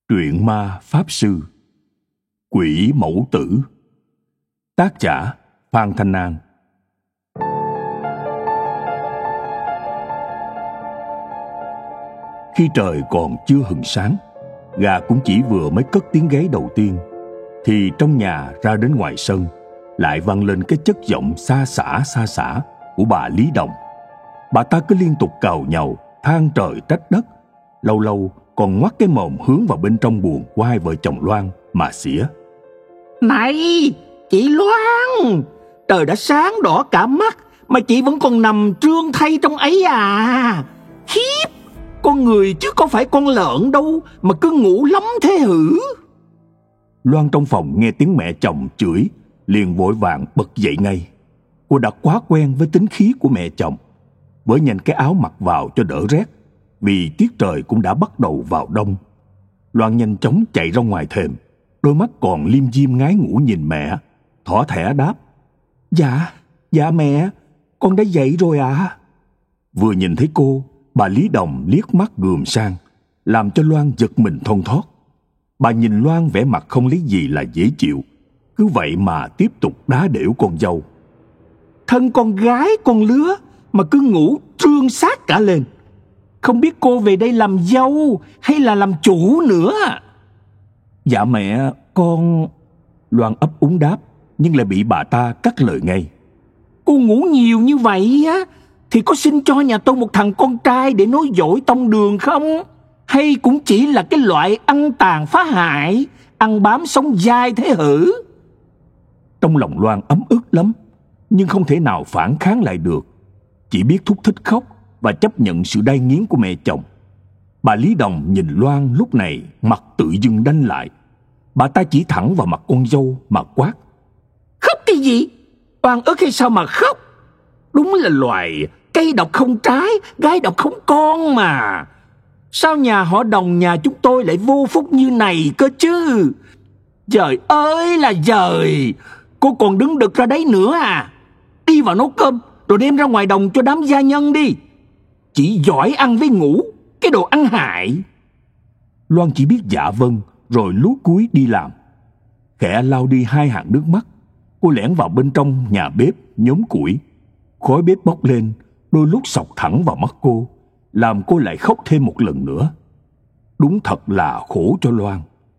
Truyện ma Pháp Sư Quỷ Mẫu Tử. Tác giả Phan Thanh An. Khi trời còn chưa hừng sáng, gà cũng chỉ vừa mới cất tiếng gáy đầu tiên, thì trong nhà ra đến ngoài sân lại vang lên cái chất giọng xa xả của bà Lý Đồng. Bà ta cứ liên tục càu nhàu, than trời trách đất, lâu lâu còn ngoắt cái mồm hướng vào bên trong buồng của hai vợ chồng Loan mà xỉa. Này, chị Loan, trời đã sáng đỏ cả mắt mà chị vẫn còn nằm trương thay trong ấy à? Khiếp, con người chứ có phải con lợn đâu mà cứ ngủ lắm thế hử? Loan trong phòng nghe tiếng mẹ chồng chửi, liền vội vàng bật dậy ngay. Cô đã quá quen với tính khí của mẹ chồng, với nhanh cái áo mặc vào cho đỡ rét, vì tiết trời cũng đã bắt đầu vào đông. Loan nhanh chóng chạy ra ngoài thềm, đôi mắt còn liêm diêm ngái ngủ nhìn mẹ, thỏ thẻ đáp: Dạ mẹ, con đã dậy rồi ạ. Vừa nhìn thấy cô, bà Lý Đồng liếc mắt gườm sang, làm cho Loan giật mình thon thót. Bà nhìn Loan vẻ mặt không lấy gì là dễ chịu, cứ vậy mà tiếp tục đá đểu con dâu. Thân con gái con lứa mà cứ ngủ trương sát cả lên. Không biết cô về đây làm dâu hay là làm chủ nữa? Dạ mẹ, con... Loan ấp úng đáp, nhưng lại bị bà ta cắt lời ngay. Cô ngủ nhiều như vậy á thì có xin cho nhà tôi một thằng con trai để nối dõi tông đường không? Hay cũng chỉ là cái loại ăn tàn phá hại, ăn bám sống dai thế hử? Trong lòng Loan ấm ức lắm, nhưng không thể nào phản kháng lại được, chỉ biết thúc thích khóc và chấp nhận sự đay nghiến của mẹ chồng. Bà Lý Đồng nhìn Loan lúc này mặt tự dưng đanh lại. Bà ta chỉ thẳng vào mặt con dâu mà quát: Khóc cái gì? Oan ức hay sao mà khóc? Đúng là loài cây độc không trái, gái độc không con mà. Sao nhà họ Đồng nhà chúng tôi lại vô phúc như này cơ chứ? Trời ơi là trời! Cô còn đứng đực ra đấy nữa à? Đi vào nấu cơm rồi đem ra ngoài đồng cho đám gia nhân đi. Chỉ giỏi ăn với ngủ, cái đồ ăn hại. Loan chỉ biết dạ vâng rồi lúi cúi đi làm. Khẽ lau đi hai hàng nước mắt, cô lẻn vào bên trong nhà bếp nhóm củi. Khói bếp bốc lên, đôi lúc xộc thẳng vào mắt cô, làm cô lại khóc thêm một lần nữa. Đúng thật là khổ cho Loan.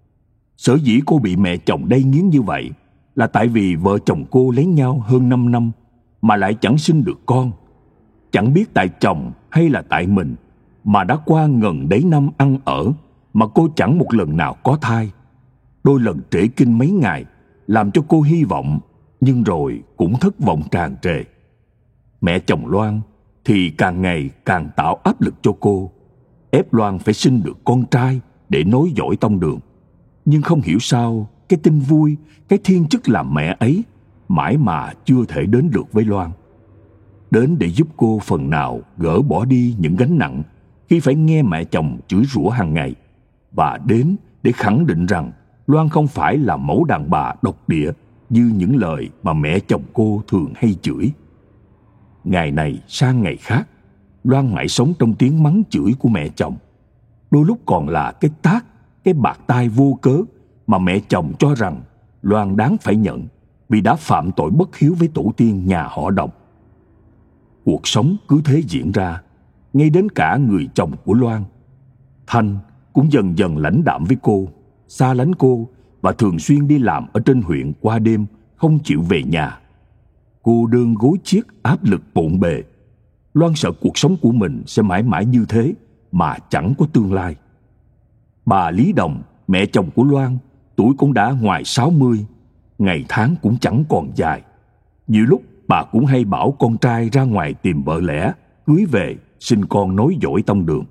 Sở dĩ cô bị mẹ chồng đay nghiến như vậy là tại vì vợ chồng cô lấy nhau hơn 5 năm mà lại chẳng sinh được con. Chẳng biết tại chồng hay là tại mình mà đã qua ngần đấy năm ăn ở mà cô chẳng một lần nào có thai. Đôi lần trễ kinh mấy ngày làm cho cô hy vọng, nhưng rồi cũng thất vọng tràn trề. Mẹ chồng Loan thì càng ngày càng tạo áp lực cho cô, ép Loan phải sinh được con trai để nối dõi tông đường. Nhưng không hiểu sao cái tin vui, cái thiên chức làm mẹ ấy mãi mà chưa thể đến được với Loan. Đến để giúp cô phần nào gỡ bỏ đi những gánh nặng khi phải nghe mẹ chồng chửi rủa hàng ngày, và đến để khẳng định rằng Loan không phải là mẫu đàn bà độc địa như những lời mà mẹ chồng cô thường hay chửi. Ngày này sang ngày khác, Loan mãi sống trong tiếng mắng chửi của mẹ chồng. Đôi lúc còn là cái tát, cái bạt tai vô cớ mà mẹ chồng cho rằng Loan đáng phải nhận vì đã phạm tội bất hiếu với tổ tiên nhà họ Đồng. Cuộc sống cứ thế diễn ra, ngay đến cả người chồng của Loan, Thanh, cũng dần dần lãnh đạm với cô, xa lánh cô và thường xuyên đi làm ở trên huyện qua đêm, không chịu về nhà. Cô đơn gối chiếc, áp lực bộn bề. Loan sợ cuộc sống của mình sẽ mãi mãi như thế mà chẳng có tương lai. Bà Lý Đồng, mẹ chồng của Loan, tuổi cũng đã ngoài 60, ngày tháng cũng chẳng còn dài. Nhiều lúc bà cũng hay bảo con trai ra ngoài tìm vợ lẽ, cưới về, sinh con nối dõi tông đường.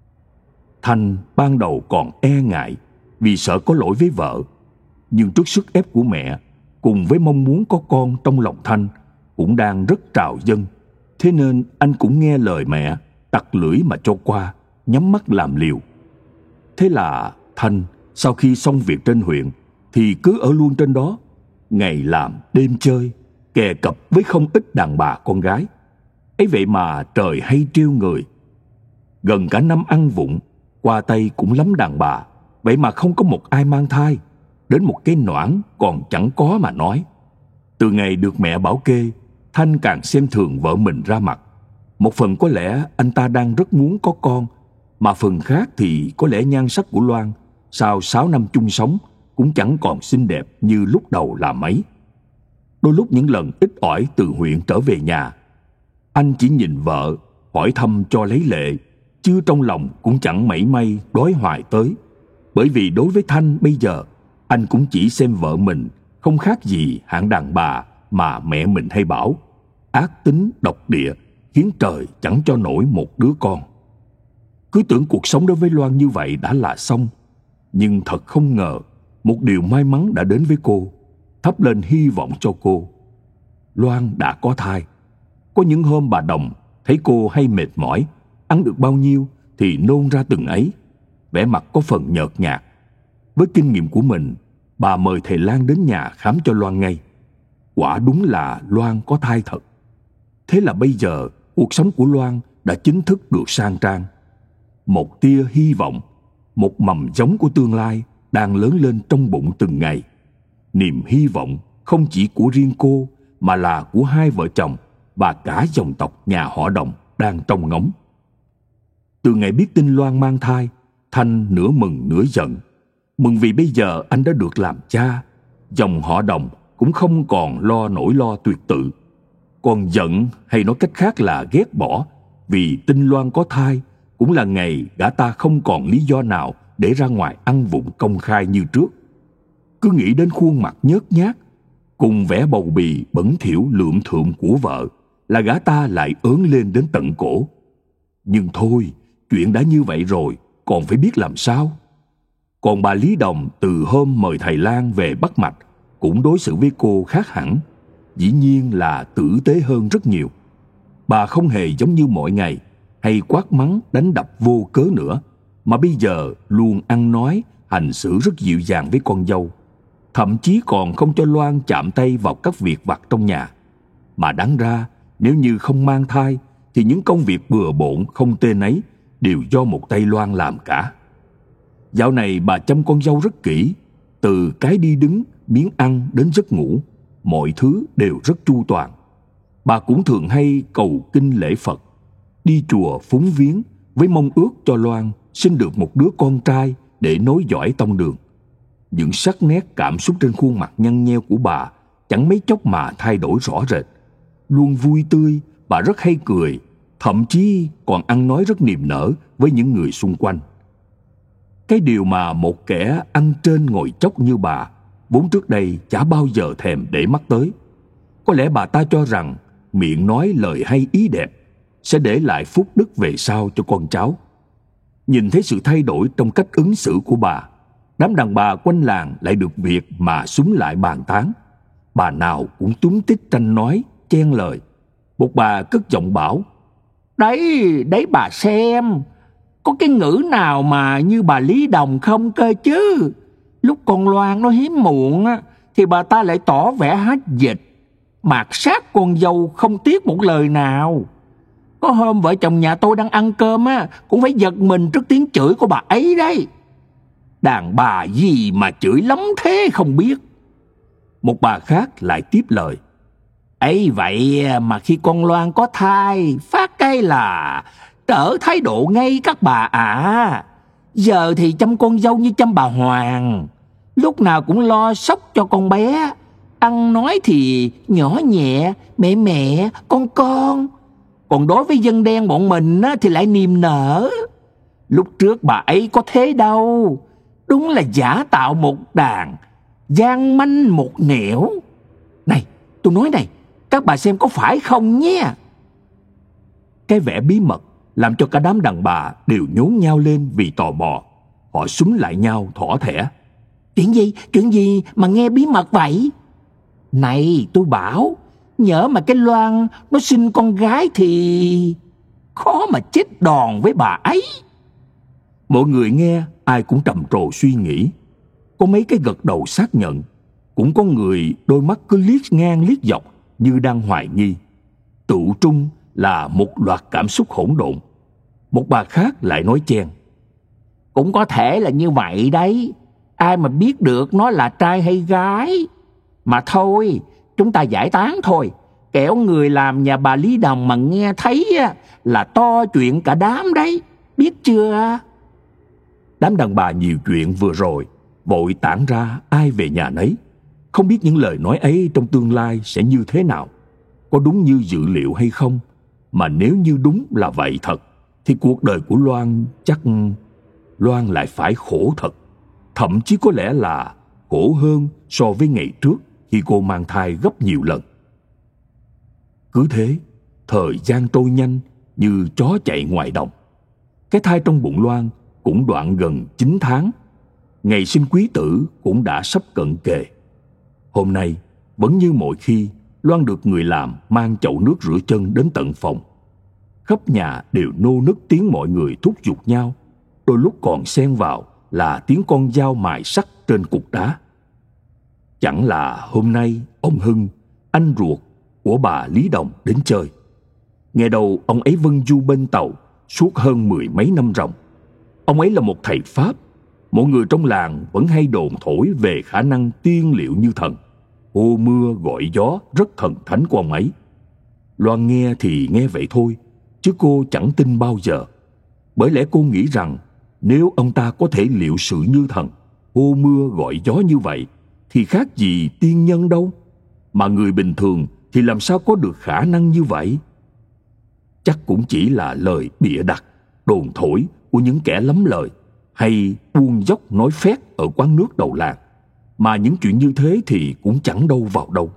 Thanh ban đầu còn e ngại vì sợ có lỗi với vợ, nhưng trước sức ép của mẹ cùng với mong muốn có con trong lòng Thanh cũng đang rất trào dâng, thế nên anh cũng nghe lời mẹ, tặc lưỡi mà cho qua, nhắm mắt làm liều. Thế là Thanh sau khi xong việc trên huyện thì cứ ở luôn trên đó, ngày làm đêm chơi, kè cặp với không ít đàn bà con gái. Ấy vậy mà trời hay trêu người. Gần cả năm ăn vụng, qua tay cũng lắm đàn bà, Vậy mà không có một ai mang thai, đến một cái noãn còn chẳng có mà nói. Từ ngày được mẹ bảo kê, Thanh càng xem thường vợ mình ra mặt. Một phần có lẽ anh ta đang rất muốn có con, mà phần khác thì có lẽ nhan sắc của Loan sau 6 năm chung sống cũng chẳng còn xinh đẹp như lúc đầu là mấy. Đôi lúc những lần ít ỏi từ huyện trở về nhà, anh chỉ nhìn vợ, hỏi thăm cho lấy lệ, chứ trong lòng cũng chẳng mảy may đói hoài tới. Bởi vì đối với Thanh bây giờ, anh cũng chỉ xem vợ mình không khác gì hạng đàn bà mà mẹ mình hay bảo: ác tính độc địa, khiến trời chẳng cho nổi một đứa con. Cứ tưởng cuộc sống đối với Loan như vậy đã là xong, nhưng thật không ngờ một điều may mắn đã đến với cô, thắp lên hy vọng cho cô. Loan đã có thai. Có những hôm bà Đồng thấy cô hay mệt mỏi, ăn được bao nhiêu thì nôn ra từng ấy, vẻ mặt có phần nhợt nhạt. Với kinh nghiệm của mình, bà mời thầy lang đến nhà khám cho Loan ngay. Quả đúng là Loan có thai thật. Thế là bây giờ cuộc sống của Loan đã chính thức được sang trang. Một tia hy vọng, một mầm giống của tương lai đang lớn lên trong bụng từng ngày. Niềm hy vọng không chỉ của riêng cô mà là của hai vợ chồng và cả dòng tộc nhà họ Đồng đang trông ngóng. Từ ngày biết tin Loan mang thai, Thanh nửa mừng nửa giận. Mừng vì bây giờ anh đã được làm cha, dòng họ Đồng cũng không còn lo nỗi lo tuyệt tự. Còn giận, hay nói cách khác là ghét bỏ, vì tin Loan có thai cũng là ngày gã ta không còn lý do nào để ra ngoài ăn vụng công khai như trước. Cứ nghĩ đến khuôn mặt nhớt nhát cùng vẻ bầu bì bẩn thỉu lượm thượm của vợ là gã ta lại ớn lên đến tận cổ. Nhưng thôi, chuyện đã như vậy rồi, còn phải biết làm sao. Còn bà Lý Đồng từ hôm mời thầy lang về bắt mạch cũng đối xử với cô khác hẳn, dĩ nhiên là tử tế hơn rất nhiều. Bà không hề giống như mọi ngày hay quát mắng đánh đập vô cớ nữa, mà bây giờ luôn ăn nói hành xử rất dịu dàng với con dâu, thậm chí còn không cho Loan chạm tay vào các việc vặt trong nhà. Mà đáng ra nếu như không mang thai thì những công việc bừa bộn không tên ấy đều do một tay Loan làm cả. Dạo này bà chăm con dâu rất kỹ, từ cái đi đứng, miếng ăn đến giấc ngủ, mọi thứ đều rất chu toàn. Bà cũng thường hay cầu kinh lễ Phật, đi chùa phúng viếng với mong ước cho Loan sinh được một đứa con trai để nối dõi tông đường. Những sắc nét cảm xúc trên khuôn mặt nhăn nheo của bà chẳng mấy chốc mà thay đổi rõ rệt. Luôn vui tươi, bà rất hay cười, thậm chí còn ăn nói rất niềm nở với những người xung quanh. Cái điều mà một kẻ ăn trên ngồi chốc như bà vốn trước đây chả bao giờ thèm để mắt tới. Có lẽ bà ta cho rằng miệng nói lời hay ý đẹp sẽ để lại phúc đức về sau cho con cháu. Nhìn thấy sự thay đổi trong cách ứng xử của bà, đám đàn bà quanh làng lại được việc mà xúm lại bàn tán. Bà nào cũng túm tít tranh nói, chen lời. Một bà cất giọng bảo: Đấy bà xem, có cái ngữ nào mà như bà Lý Đồng không cơ chứ? Lúc con Loan nó hiếm muộn á, thì bà ta lại tỏ vẻ hết dịch, mạt sát con dâu không tiếc một lời nào. Có hôm vợ chồng nhà tôi đang ăn cơm á, cũng phải giật mình trước tiếng chửi của bà ấy đấy. Đàn bà gì mà chửi lắm thế không biết. Một bà khác lại tiếp lời: ấy vậy mà khi con Loan có thai, phát cái là trở thái độ ngay các bà ạ. Giờ thì chăm con dâu như chăm bà Hoàng, lúc nào cũng lo sóc cho con bé, ăn nói thì nhỏ nhẹ, mẹ con. Còn đối với dân đen bọn mình thì lại niềm nở. Lúc trước bà ấy có thế đâu, đúng là giả tạo một đàn, gian manh một nẻo. Này, tôi nói này, các bà xem có phải không nhé. Cái vẻ bí mật làm cho cả đám đàn bà đều nhốn nhao lên vì tò mò. Họ xúm lại nhau thỏ thẻ: Chuyện gì mà nghe bí mật vậy? Này, tôi bảo, nhỡ mà cái Loan nó sinh con gái thì khó mà chết đòn với bà ấy. Mọi người nghe ai cũng trầm trồ suy nghĩ. Có mấy cái gật đầu xác nhận, cũng có người đôi mắt cứ liếc ngang liếc dọc như đang hoài nghi. Tựu trung là một loạt cảm xúc hỗn độn. Một bà khác lại nói chen: Cũng có thể là như vậy đấy. Ai mà biết được nó là trai hay gái. Mà thôi, chúng ta giải tán thôi. Kẻo người làm nhà bà Lý Đồng mà nghe thấy là to chuyện cả đám đấy. Biết chưa? Đám đàn bà nhiều chuyện vừa rồi vội tản ra ai về nhà nấy. Không biết những lời nói ấy trong tương lai sẽ như thế nào, có đúng như dự liệu hay không. Mà nếu như đúng là vậy thật, thì cuộc đời của Loan chắc Loan lại phải khổ thật. Thậm chí có lẽ là khổ hơn so với ngày trước khi cô mang thai gấp nhiều lần. Cứ thế, thời gian trôi nhanh như chó chạy ngoài đồng. Cái thai trong bụng Loan cũng đoạn gần 9 tháng. Ngày sinh quý tử cũng đã sắp cận kề. Hôm nay, vẫn như mọi khi, Loan được người làm mang chậu nước rửa chân đến tận phòng. Khắp nhà đều nô nức tiếng mọi người thúc giục nhau, đôi lúc còn xen vào là tiếng con dao mài sắt trên cục đá. Chẳng là hôm nay ông Hưng, anh ruột của bà Lý Đồng, đến chơi. Nghe đầu ông ấy vân du bên tàu suốt hơn 10 mấy năm ròng. Ông ấy là một thầy Pháp. Mọi người trong làng vẫn hay đồn thổi về khả năng tiên liệu như thần, hô mưa gọi gió rất thần thánh của ông ấy. Loan nghe thì nghe vậy thôi, chứ cô chẳng tin bao giờ. Bởi lẽ cô nghĩ rằng nếu ông ta có thể liệu sự như thần, hô mưa gọi gió như vậy, thì khác gì tiên nhân đâu. Mà người bình thường thì làm sao có được khả năng như vậy? Chắc cũng chỉ là lời bịa đặt, đồn thổi của những kẻ lắm lời, hay buông dốc nói phét ở quán nước đầu làng. Mà những chuyện như thế thì cũng chẳng đâu vào đâu.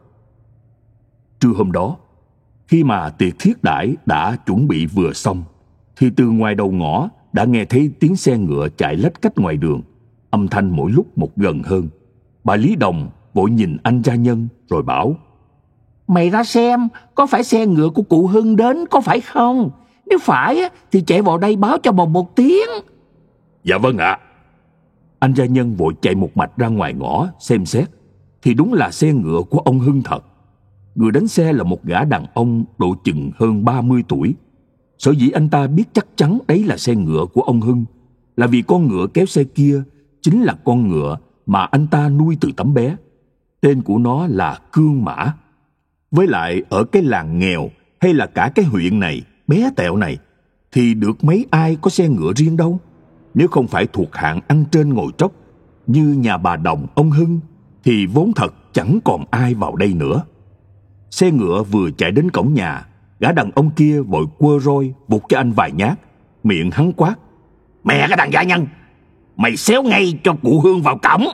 Trưa hôm đó, khi mà tiệc thiết đãi đã chuẩn bị vừa xong, thì từ ngoài đầu ngõ đã nghe thấy tiếng xe ngựa chạy lách cách ngoài đường, âm thanh mỗi lúc một gần hơn. Bà Lý Đồng vội nhìn anh gia nhân rồi bảo: Mày ra xem, có phải xe ngựa của cụ Hưng đến có phải không? Nếu phải thì chạy vào đây báo cho bồng một tiếng. Dạ vâng ạ. Anh gia nhân vội chạy một mạch ra ngoài ngõ xem xét, thì đúng là xe ngựa của ông Hưng thật. Người đánh xe là một gã đàn ông độ chừng hơn 30 tuổi. Sở dĩ anh ta biết chắc chắn đấy là xe ngựa của ông Hưng là vì con ngựa kéo xe kia chính là con ngựa mà anh ta nuôi từ tấm bé. Tên của nó là Cương Mã. Với lại ở cái làng nghèo hay là cả cái huyện này, bé tẹo này, thì được mấy ai có xe ngựa riêng đâu. Nếu không phải thuộc hạng ăn trên ngồi tróc như nhà bà Đồng, ông Hưng, thì vốn thật chẳng còn ai vào đây nữa. Xe ngựa vừa chạy đến cổng nhà, gã đàn ông kia vội quơ roi vụt cho anh vài nhát, miệng hắn quát: Mẹ cái thằng gia nhân, mày xéo ngay cho cụ Hương vào cổng.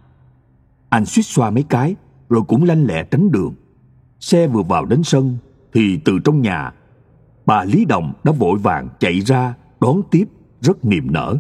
Anh suýt xoa mấy cái rồi cũng lanh lẹ tránh đường. Xe vừa vào đến sân thì từ trong nhà, bà Lý Đồng đã vội vàng chạy ra đón tiếp rất niềm nở.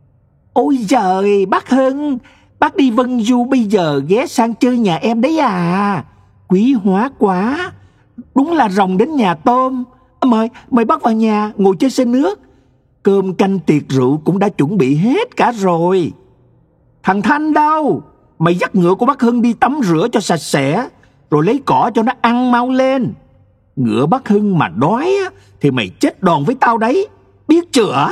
Ôi giời, bác Hưng, bác đi Vân Du bây giờ ghé sang chơi nhà em đấy à? Quý hóa quá. Đúng là rồng đến nhà tôm. Mời bác vào nhà ngồi chơi xe nước. Cơm canh tiệc rượu cũng đã chuẩn bị hết cả rồi. Thằng Thanh đâu? Mày dắt ngựa của bác Hưng đi tắm rửa cho sạch sẽ, rồi lấy cỏ cho nó ăn mau lên. Ngựa bác Hưng mà đói thì mày chết đòn với tao đấy, biết chưa?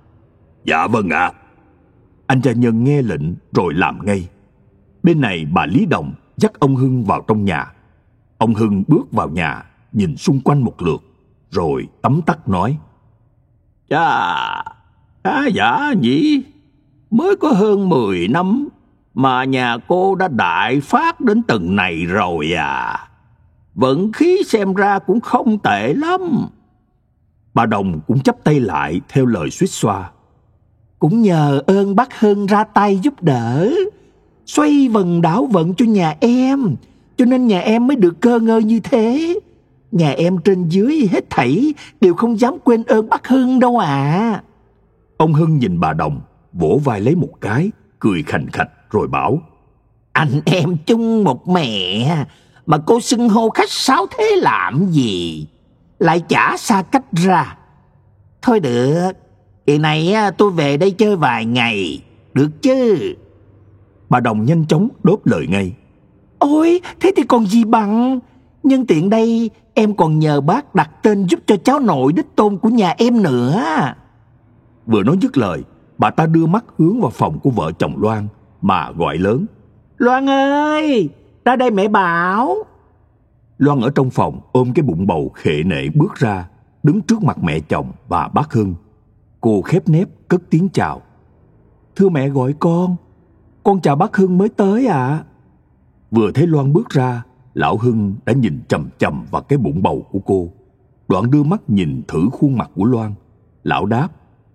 Dạ vâng ạ. Anh gia nhân nghe lệnh rồi làm ngay. Bên này bà Lý Đồng dắt ông Hưng vào trong nhà. Ông Hưng bước vào nhà, nhìn xung quanh một lượt, rồi tấm tắc nói: Chà, khá giả nhỉ. Mới có hơn 10 năm mà nhà cô đã đại phát đến tầng này rồi à. Vận khí xem ra cũng không tệ lắm. Bà Đồng cũng chắp tay lại theo lời suýt xoa: Cũng nhờ ơn bác Hưng ra tay giúp đỡ, xoay vần đảo vận cho nhà em, cho nên nhà em mới được cơ ngơi như thế. Nhà em trên dưới hết thảy đều không dám quên ơn bác Hưng đâu à. Ông Hưng nhìn bà Đồng, vỗ vai lấy một cái, cười khành khạch rồi bảo: Anh em chung một mẹ mà cô xưng hô khách sáo thế làm gì, lại chả xa cách ra. Thôi được, kỳ này tôi về đây chơi vài ngày, được chứ? Bà Đồng nhanh chóng đáp lời ngay: Ôi, thế thì còn gì bằng. Nhân tiện đây em còn nhờ bác đặt tên giúp cho cháu nội đích tôn của nhà em nữa. Vừa nói dứt lời bà ta đưa mắt hướng vào phòng của vợ chồng Loan mà gọi lớn: Loan ơi, ra đây mẹ bảo. Loan ở trong phòng ôm cái bụng bầu khệ nệ bước ra, đứng trước mặt mẹ chồng và bác Hưng. Cô khép nép cất tiếng chào: Thưa mẹ gọi con chào bác Hưng mới tới ạ. Vừa thấy Loan bước ra, lão Hưng đã nhìn chằm chằm vào cái bụng bầu của cô, đoạn đưa mắt nhìn thử khuôn mặt của Loan. Lão đáp: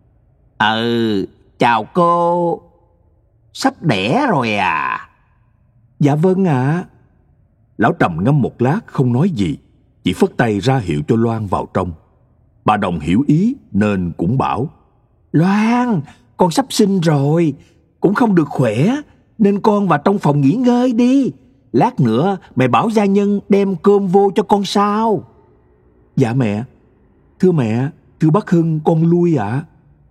Chào cô. Sắp đẻ rồi à? Dạ vâng ạ. Lão trầm ngâm một lát không nói gì, chỉ phất tay ra hiệu cho Loan vào trong. Bà Đồng hiểu ý nên cũng bảo: Loan, con sắp sinh rồi, cũng không được khỏe, nên con vào trong phòng nghỉ ngơi đi. Lát nữa mẹ bảo gia nhân đem cơm vô cho con sao? Dạ mẹ. Thưa bác Hưng, con lui ạ.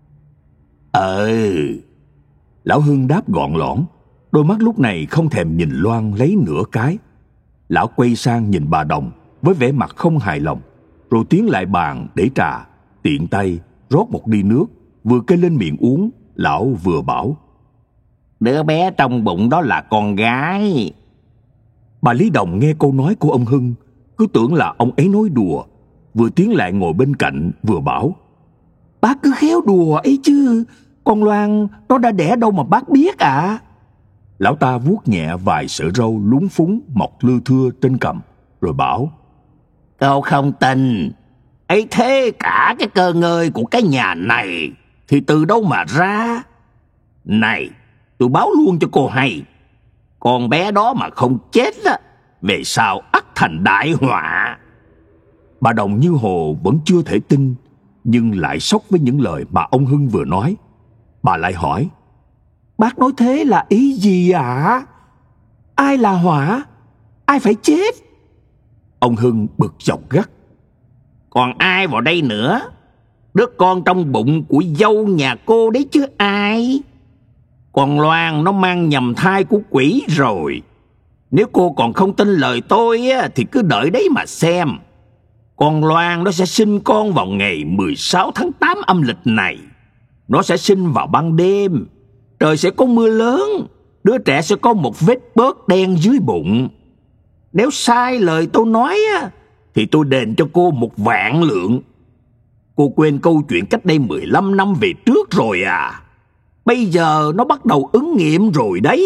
Lão Hưng đáp gọn lõn, đôi mắt lúc này không thèm nhìn Loan lấy nửa cái. Lão quay sang nhìn bà Đồng với vẻ mặt không hài lòng, rồi tiến lại bàn để trà, tiện tay rót một ly nước, vừa kê lên miệng uống. Lão vừa bảo: Đứa bé trong bụng đó là con gái. Bà Lý Đồng nghe câu nói của ông Hưng, cứ tưởng là ông ấy nói đùa, vừa tiến lại ngồi bên cạnh vừa bảo: Bác cứ khéo đùa ấy chứ, con Loan nó đã đẻ đâu mà bác biết ạ. Lão ta vuốt nhẹ vài sợi râu lúng phúng mọc lưa thưa trên cằm, rồi bảo: Cậu không tin, ấy thế cả cái cơ ngơi của cái nhà này thì từ đâu mà ra? Này, tôi báo luôn cho cô hay, con bé đó mà không chết á, về sau ắt thành đại họa. Bà Đồng như hồ vẫn chưa thể tin, nhưng lại sốc với những lời mà ông Hưng vừa nói. Bà lại hỏi: Bác nói thế là ý gì ạ? Ai là họa? Ai phải chết? Ông Hưng bực dọc gắt: Còn ai vào đây nữa? Đứa con trong bụng của dâu nhà cô đấy chứ ai? Con Loan nó mang nhầm thai của quỷ rồi. Nếu cô còn không tin lời tôi á, thì cứ đợi đấy mà xem. Con Loan nó sẽ sinh con vào ngày 16 tháng 8 âm lịch này. Nó sẽ sinh vào ban đêm. Trời sẽ có mưa lớn. Đứa trẻ sẽ có một vết bớt đen dưới bụng. Nếu sai lời tôi nói á, thì tôi đền cho cô 1.000.000 lượng. Cô quên câu chuyện cách đây 15 năm về trước rồi à? Bây giờ nó bắt đầu ứng nghiệm rồi đấy.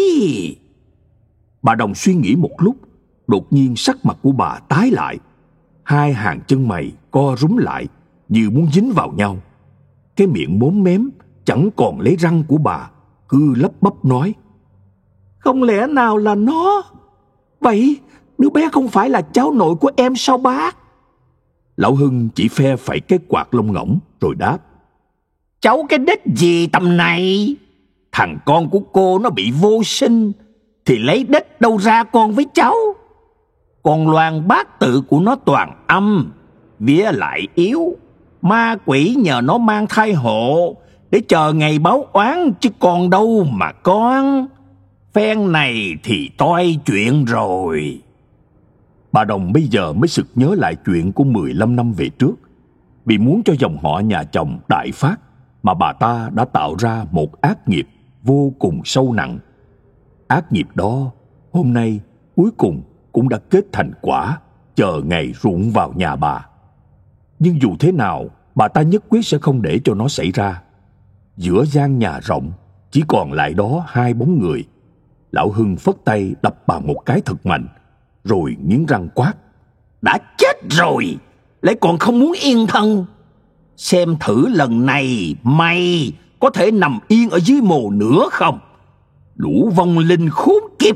Bà Đồng suy nghĩ một lúc, đột nhiên sắc mặt của bà tái lại. Hai hàng chân mày co rúm lại như muốn dính vào nhau. Cái miệng móm mém chẳng còn lấy răng của bà cứ lắp bắp nói: Không lẽ nào là nó? Vậy đứa bé không phải là cháu nội của em sao bác? Lão Hưng chỉ phe phẩy cái quạt lông ngỗng rồi đáp: Cháu cái đếch gì tầm này? Thằng con của cô nó bị vô sinh thì lấy đếch đâu ra con với cháu? Con Loan bát tự của nó toàn âm, vía lại yếu. Ma quỷ nhờ nó mang thai hộ để chờ ngày báo oán chứ còn đâu mà con. Phen này thì toi chuyện rồi. Bà Đồng bây giờ mới sực nhớ lại chuyện của 15 năm về trước. Vì muốn cho dòng họ nhà chồng đại phát mà bà ta đã tạo ra một ác nghiệp vô cùng sâu nặng. Ác nghiệp đó hôm nay cuối cùng cũng đã kết thành quả, chờ ngày ruộng vào nhà bà. Nhưng dù thế nào, bà ta nhất quyết sẽ không để cho nó xảy ra. Giữa gian nhà rộng chỉ còn lại đó hai bóng người. Lão Hưng phất tay đập bà một cái thật mạnh, rồi nghiến răng quát: Đã chết rồi, lại còn không muốn yên thân. Xem thử lần này mày có thể nằm yên ở dưới mồ nữa không? Lũ vong linh khốn kiếp.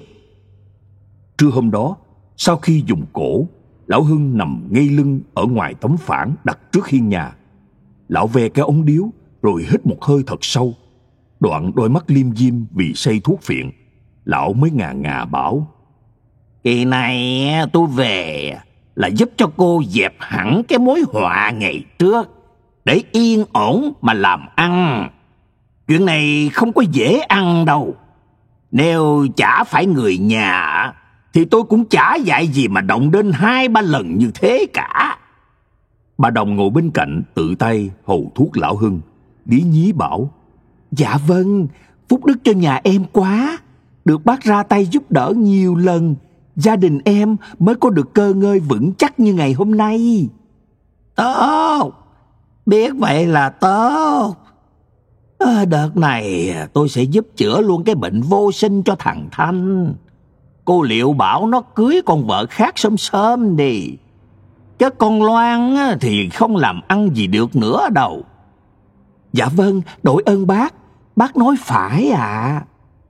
Trưa hôm đó, sau khi dùng cổ, lão Hưng nằm ngay lưng ở ngoài tấm phản đặt trước hiên nhà. Lão ve cái ống điếu rồi hít một hơi thật sâu, đoạn đôi mắt liêm diêm vì say thuốc phiện. Lão mới ngà ngà bảo: Kỳ này tôi về là giúp cho cô dẹp hẳn cái mối họa ngày trước, để yên ổn mà làm ăn. Chuyện này không có dễ ăn đâu. Nếu chả phải người nhà thì tôi cũng chả dạy gì mà động đến 2-3 lần như thế cả. Bà Đồng ngồi bên cạnh tự tay hầu thuốc lão Hưng, lý nhí bảo: Dạ vâng, phúc đức cho nhà em quá. Được bác ra tay giúp đỡ nhiều lần, gia đình em mới có được cơ ngơi vững chắc như ngày hôm nay. Tốt, biết vậy là tốt. Đợt này tôi sẽ giúp chữa luôn cái bệnh vô sinh cho thằng Thanh. Cô liệu bảo nó cưới con vợ khác sớm sớm đi. Chứ con Loan thì không làm ăn gì được nữa đâu. Dạ vâng, đội ơn bác. Bác nói phải ạ.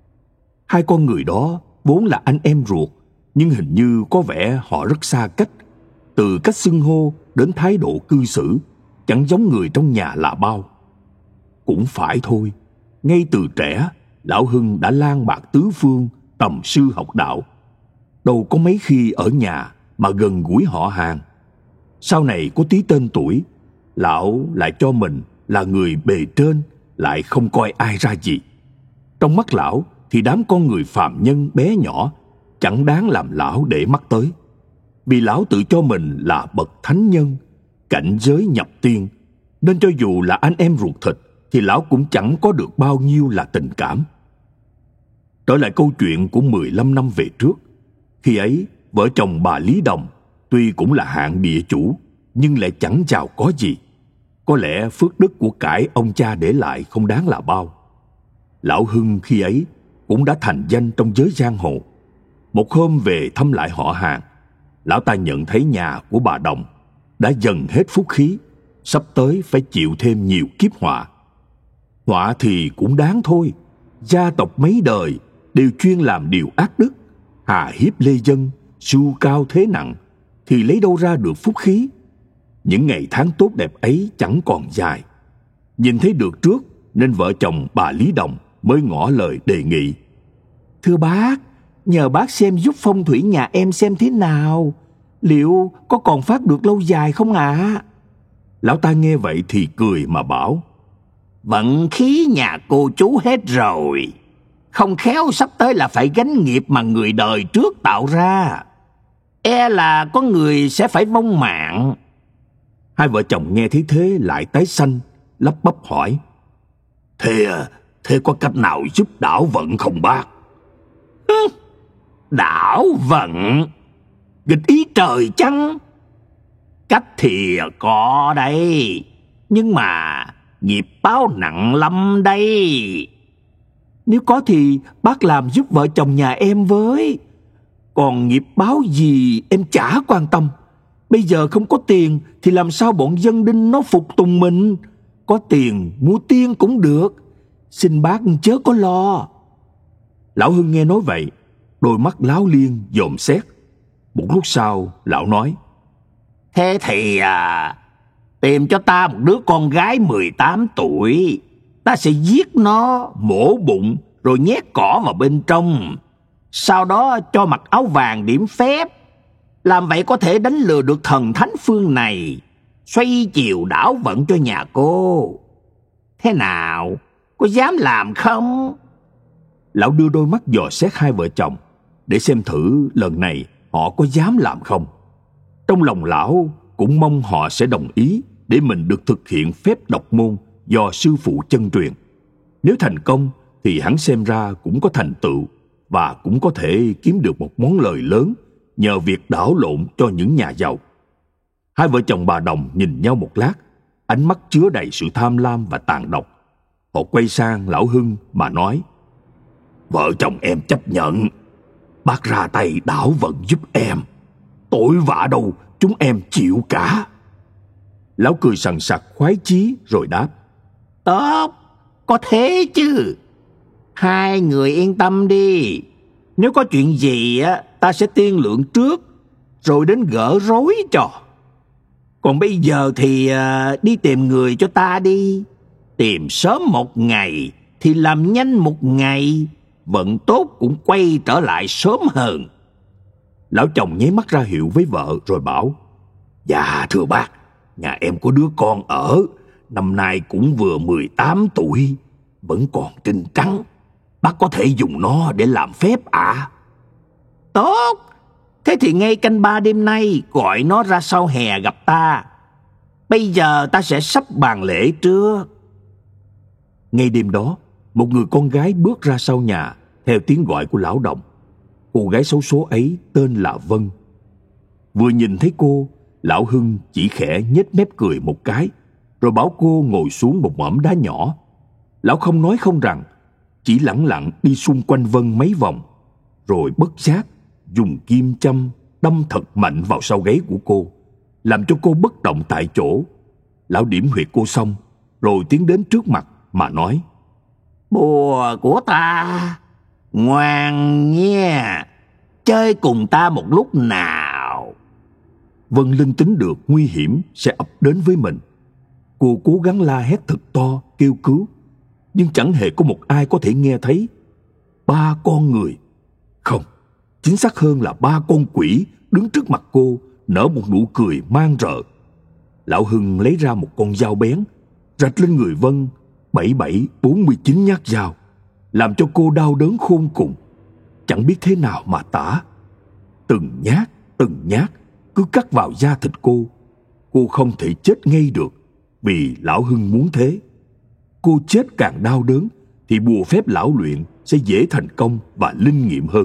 Hai con người đó vốn là anh em ruột, nhưng hình như có vẻ họ rất xa cách. Từ cách xưng hô đến thái độ cư xử, chẳng giống người trong nhà là bao. Cũng phải thôi, ngay từ trẻ, lão Hưng đã lang bạc tứ phương, tầm sư học đạo. Đâu có mấy khi ở nhà mà gần gũi họ hàng. Sau này có tí tên tuổi, lão lại cho mình là người bề trên, lại không coi ai ra gì. Trong mắt lão thì đám con người phàm nhân bé nhỏ chẳng đáng làm lão để mắt tới. Vì lão tự cho mình là bậc thánh nhân, cảnh giới nhập tiên, nên cho dù là anh em ruột thịt thì lão cũng chẳng có được bao nhiêu là tình cảm. Trở lại câu chuyện của 15 năm về trước, khi ấy vợ chồng bà Lý Đồng tuy cũng là hạng địa chủ nhưng lại chẳng giàu có gì. Có lẽ phước đức của cải ông cha để lại không đáng là bao. Lão Hưng khi ấy cũng đã thành danh trong giới giang hồ. Một hôm về thăm lại họ hàng, lão ta nhận thấy nhà của bà Đồng đã dần hết phúc khí, sắp tới phải chịu thêm nhiều kiếp họa. Họa thì cũng đáng thôi, gia tộc mấy đời đều chuyên làm điều ác đức, hà hiếp lê dân, sưu cao thế nặng, thì lấy đâu ra được phúc khí. Những ngày tháng tốt đẹp ấy chẳng còn dài. Nhìn thấy được trước nên vợ chồng bà Lý Đồng mới ngỏ lời đề nghị. Thưa bác, nhờ bác xem giúp phong thủy nhà em xem thế nào, liệu có còn phát được lâu dài không ạ? Lão ta nghe vậy thì cười mà bảo: Vận khí nhà cô chú hết rồi, không khéo sắp tới là phải gánh nghiệp mà người đời trước tạo ra. E là có người sẽ phải vong mạng. Hai vợ chồng nghe thấy thế lại tái xanh, lắp bắp hỏi: Thế có cách nào giúp đảo vận không bác? Đảo vận? Nghịch ý trời chăng? Cách thì có đây, nhưng mà nghiệp báo nặng lắm đây. Nếu có thì bác làm giúp vợ chồng nhà em với. Còn nghiệp báo gì em chả quan tâm. Bây giờ không có tiền thì làm sao bọn dân đinh nó phục tùng mình. Có tiền mua tiên cũng được. Xin bác chớ có lo. Lão Hưng nghe nói vậy, đôi mắt láo liên dòm xét. Một lúc sau lão nói: Thế thì tìm cho ta một đứa con gái 18 tuổi. Ta sẽ giết nó, mổ bụng rồi nhét cỏ vào bên trong. Sau đó cho mặc áo vàng điểm phép. Làm vậy có thể đánh lừa được thần thánh phương này, xoay chiều đảo vận cho nhà cô. Thế nào? Có dám làm không? Lão đưa đôi mắt dò xét hai vợ chồng để xem thử lần này họ có dám làm không. Trong lòng lão cũng mong họ sẽ đồng ý để mình được thực hiện phép độc môn do sư phụ chân truyền. Nếu thành công thì hắn xem ra cũng có thành tựu và cũng có thể kiếm được một món lời lớn nhờ việc đảo lộn cho những nhà giàu. Hai vợ chồng bà Đồng nhìn nhau một lát, ánh mắt chứa đầy sự tham lam và tàn độc. Họ quay sang lão Hưng mà nói: Vợ chồng em chấp nhận. Bác ra tay đảo vận giúp em. Tội vạ đâu chúng em chịu cả. Lão cười sằng sặc khoái chí rồi đáp: Tốt, có thế chứ. Hai người yên tâm đi. Nếu có chuyện gì ta sẽ tiên lượng trước, rồi đến gỡ rối cho. Còn bây giờ thì đi tìm người cho ta đi. Tìm sớm một ngày thì làm nhanh một ngày. Vận tốt cũng quay trở lại sớm hơn. Lão chồng nháy mắt ra hiệu với vợ rồi bảo: Dạ thưa bác, nhà em có đứa con ở, năm nay cũng vừa 18 tuổi, vẫn còn trinh trắng. Bác có thể dùng nó để làm phép ạ? Tốt, thế thì ngay canh 3 đêm nay gọi nó ra sau hè gặp ta. Bây giờ ta sẽ sắp bàn lễ trước. Ngay đêm đó, Một người con gái bước ra sau nhà theo tiếng gọi của lão Đồng. Cô gái xấu số ấy tên là Vân. Vừa nhìn thấy cô, lão Hưng chỉ khẽ nhếch mép cười một cái, rồi bảo cô ngồi xuống một mỏm đá nhỏ. Lão không nói không rằng, chỉ lẳng lặng đi xung quanh Vân mấy vòng, rồi bất giác dùng kim châm đâm thật mạnh vào sau gáy của cô, làm cho cô bất động tại chỗ. Lão điểm huyệt cô xong, rồi tiến đến trước mặt mà nói: Bùa của ta, ngoan nha, chơi cùng ta một lúc nào. Vân linh tính được nguy hiểm sẽ ập đến với mình. Cô cố gắng la hét thật to kêu cứu, nhưng chẳng hề có một ai có thể nghe thấy. 3 con người, không, chính xác hơn là 3 con quỷ đứng trước mặt cô, nở một nụ cười man rợ. Lão Hưng lấy ra một con dao bén, rạch lên người Vân 47-49 nhát dao, làm cho cô đau đớn khôn cùng, chẳng biết thế nào mà tả. Từng nhát cứ cắt vào da thịt cô. Cô không thể chết ngay được, vì lão Hưng muốn thế. Cô chết càng đau đớn thì bùa phép lão luyện sẽ dễ thành công và linh nghiệm hơn.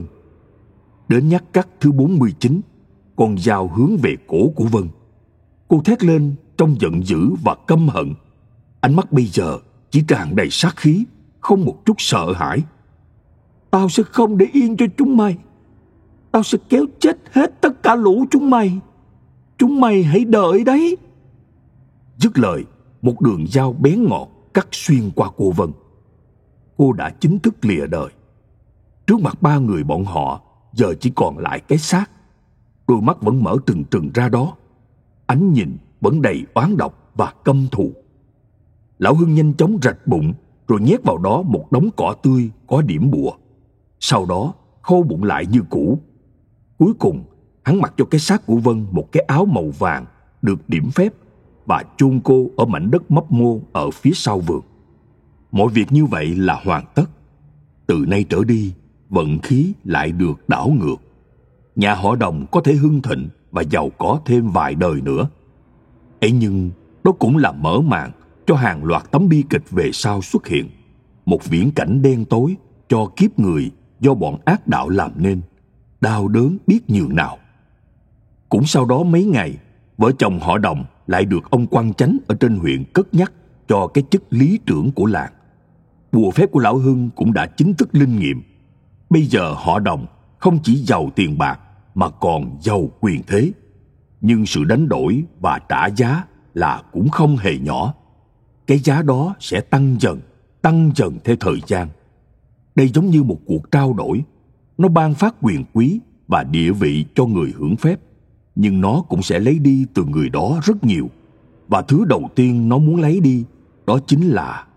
Đến nhát cắt thứ 49, con dao hướng về cổ của Vân. Cô thét lên trong giận dữ và căm hận. Ánh mắt bây giờ chỉ tràn đầy sát khí, không một chút sợ hãi. Tao sẽ không để yên cho chúng mày. Tao sẽ kéo chết hết tất cả lũ chúng mày. Chúng mày hãy đợi đấy. Dứt lời, một đường dao bén ngọt cắt xuyên qua cô Vân. Cô đã chính thức lìa đời. Trước mặt 3 người bọn họ, giờ chỉ còn lại cái xác. Đôi mắt vẫn mở trừng trừng ra đó, ánh nhìn vẫn đầy oán độc và căm thù. Lão Hưng nhanh chóng rạch bụng, rồi nhét vào đó một đống cỏ tươi có điểm bùa. Sau đó khâu bụng lại như cũ. Cuối cùng, hắn mặc cho cái xác của Vân một cái áo màu vàng được điểm phép và chôn cô ở mảnh đất mấp mô ở phía sau vườn. Mọi việc như vậy là hoàn tất. Từ nay trở đi, vận khí lại được đảo ngược. Nhà họ Đồng có thể hưng thịnh và giàu có thêm vài đời nữa. Ấy nhưng đó cũng là mở màn cho hàng loạt tấm bi kịch về sau xuất hiện. Một viễn cảnh đen tối cho kiếp người do bọn ác đạo làm nên, đau đớn biết nhường nào. Cũng sau đó mấy ngày, vợ chồng họ Đồng lại được ông quan chánh ở trên huyện cất nhắc cho cái chức lý trưởng của làng. Bùa phép của lão Hưng cũng đã chính thức linh nghiệm. Bây giờ họ Đồng không chỉ giàu tiền bạc mà còn giàu quyền thế. Nhưng sự đánh đổi và trả giá là cũng không hề nhỏ. Cái giá đó sẽ tăng dần theo thời gian. Đây giống như một cuộc trao đổi. Nó ban phát quyền quý và địa vị cho người hưởng phép, nhưng nó cũng sẽ lấy đi từ người đó rất nhiều. Và thứ đầu tiên nó muốn lấy đi, đó chính là...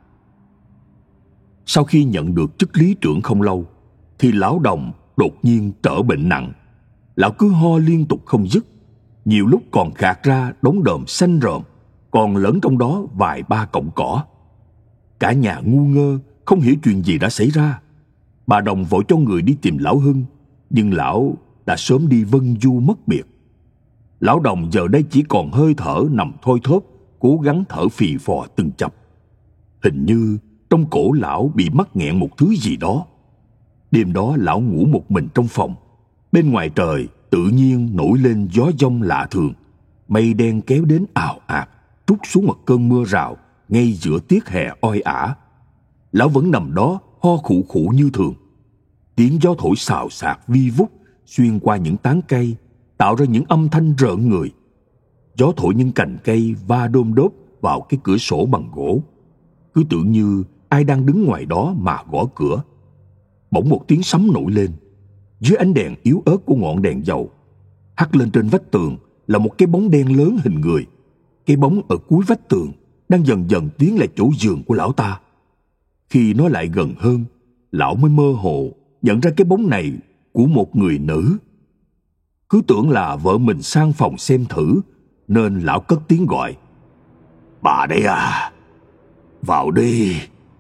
Sau khi nhận được chức lý trưởng không lâu, thì lão Đồng đột nhiên trở bệnh nặng. Lão cứ ho liên tục không dứt, nhiều lúc còn khạc ra đống đờm xanh rợm, còn lẫn trong đó vài ba cọng cỏ. Cả nhà ngu ngơ, không hiểu chuyện gì đã xảy ra. Bà Đồng vội cho người đi tìm lão Hưng, nhưng lão đã sớm đi vân du mất biệt. Lão Đồng giờ đây chỉ còn hơi thở nằm thoi thóp, cố gắng thở phì phò từng chập. Hình như trong cổ lão bị mắc nghẹn một thứ gì đó. Đêm đó lão ngủ một mình trong phòng. Bên ngoài trời tự nhiên nổi lên gió giông lạ thường. Mây đen kéo đến ào ạt, trút xuống một cơn mưa rào ngay giữa tiết hè oi ả. Lão vẫn nằm đó ho khụ khụ như thường. Tiếng gió thổi xào xạc vi vút xuyên qua những tán cây, tạo ra những âm thanh rợn người. Gió thổi những cành cây va đôm đốp vào cái cửa sổ bằng gỗ, cứ tưởng như ai đang đứng ngoài đó mà gõ cửa. Bỗng một tiếng sấm nổi lên. Dưới ánh đèn yếu ớt của ngọn đèn dầu, hắt lên trên vách tường là một cái bóng đen lớn hình người. Cái bóng ở cuối vách tường đang dần dần tiến lại chỗ giường của lão ta. Khi nó lại gần hơn, lão mới mơ hồ nhận ra cái bóng này của một người nữ. Cứ tưởng là vợ mình sang phòng xem thử, nên lão cất tiếng gọi: "Bà đây à, vào đi,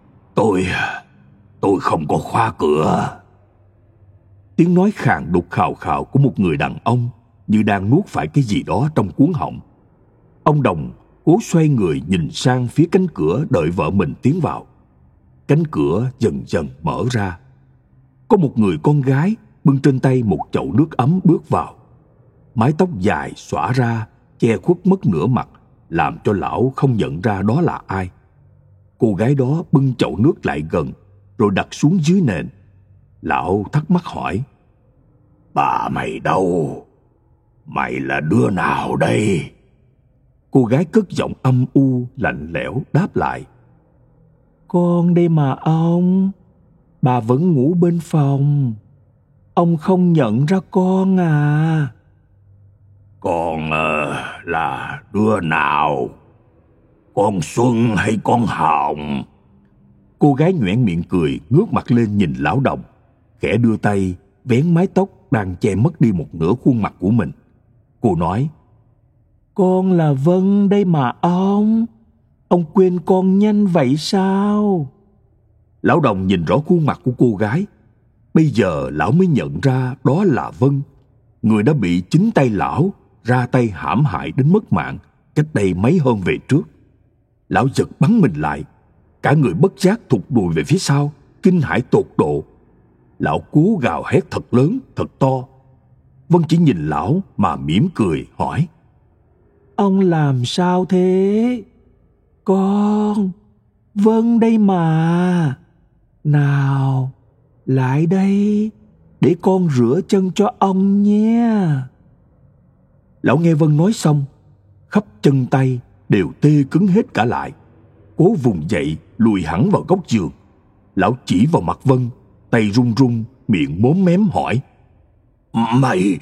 tôi không có khóa cửa." Tiếng nói khàn đục khào khào của một người đàn ông như đang nuốt phải cái gì đó trong cuống họng. Ông Đồng cố xoay người nhìn sang phía cánh cửa đợi vợ mình tiến vào. cánh cửa dần dần mở ra. Có một người con gái bưng trên tay một chậu nước ấm bước vào. Mái tóc dài xõa ra che khuất mất nửa mặt, làm cho lão không nhận ra đó là ai. Cô gái đó bưng chậu nước lại gần rồi đặt xuống dưới nền. Lão thắc mắc hỏi: "Bà mày đâu? Mày là đứa nào đây?" Cô gái cất giọng âm u lạnh lẽo đáp lại: "Con đây mà ông. Bà vẫn ngủ bên phòng. Ông không nhận ra con à?" "Con là đứa nào? Con Xuân hay con Hồng?" Cô gái nhoẻn miệng cười, ngước mặt lên nhìn lão đồng, khẽ đưa tay vén mái tóc đang che mất đi một nửa khuôn mặt của mình. Cô nói: "Con là Vân đây mà ông. Ông quên con nhanh vậy sao?" Lão đồng nhìn rõ khuôn mặt của cô gái. Bây giờ lão mới nhận ra đó là Vân, người đã bị chính tay lão ra tay hãm hại đến mất mạng cách đây mấy hôm về trước. Lão giật bắn mình lại, cả người bất giác thụt lùi về phía sau, kinh hãi tột độ. Lão cố gào hét thật lớn, thật to. Vân chỉ nhìn lão mà mỉm cười hỏi: "Ông làm sao thế?" "Con, Vân đây mà. Nào, lại đây, để con rửa chân cho ông nhé." Lão nghe Vân nói xong, khắp chân tay đều tê cứng hết cả lại. Cố vùng dậy lùi hẳn vào góc giường. Lão chỉ vào mặt Vân, tay run run, miệng móm mém hỏi: Mày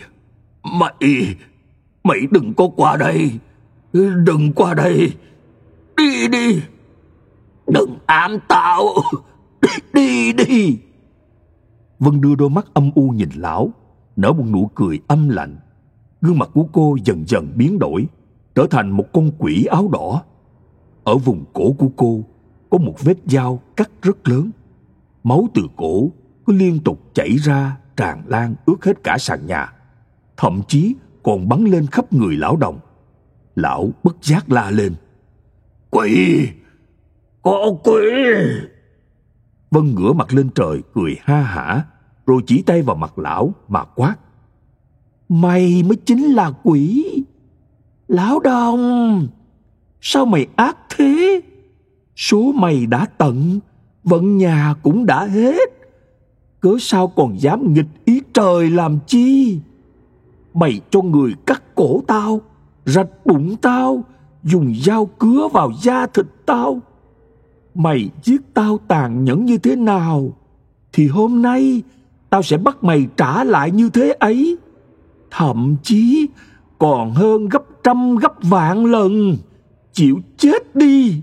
đừng có qua đây. Đừng qua đây. Đi. Đừng ám tao. Đi. Vân đưa đôi mắt âm u nhìn lão, nở một nụ cười âm lạnh. Gương mặt của cô dần dần biến đổi, trở thành một con quỷ áo đỏ. Ở vùng cổ của cô có một vết dao cắt rất lớn. Máu từ cổ cứ liên tục chảy ra, tràn lan ướt hết cả sàn nhà, thậm chí còn bắn lên khắp người lão đồng. Lão bất giác la lên: "Quỷ! Có quỷ!" Vân ngửa mặt lên trời cười ha hả, rồi chỉ tay vào mặt lão mà quát: "Mày mới chính là quỷ! Lão đồng, sao mày ác thế? Số mày đã tận, vận nhà cũng đã hết. Cớ sao còn dám nghịch ý trời làm chi? Mày cho người cắt cổ tao, rạch bụng tao, dùng dao cứa vào da thịt tao. Mày giết tao tàn nhẫn như thế nào, thì hôm nay tao sẽ bắt mày trả lại như thế ấy. Thậm chí còn hơn gấp trăm gấp vạn lần. Chịu chết đi."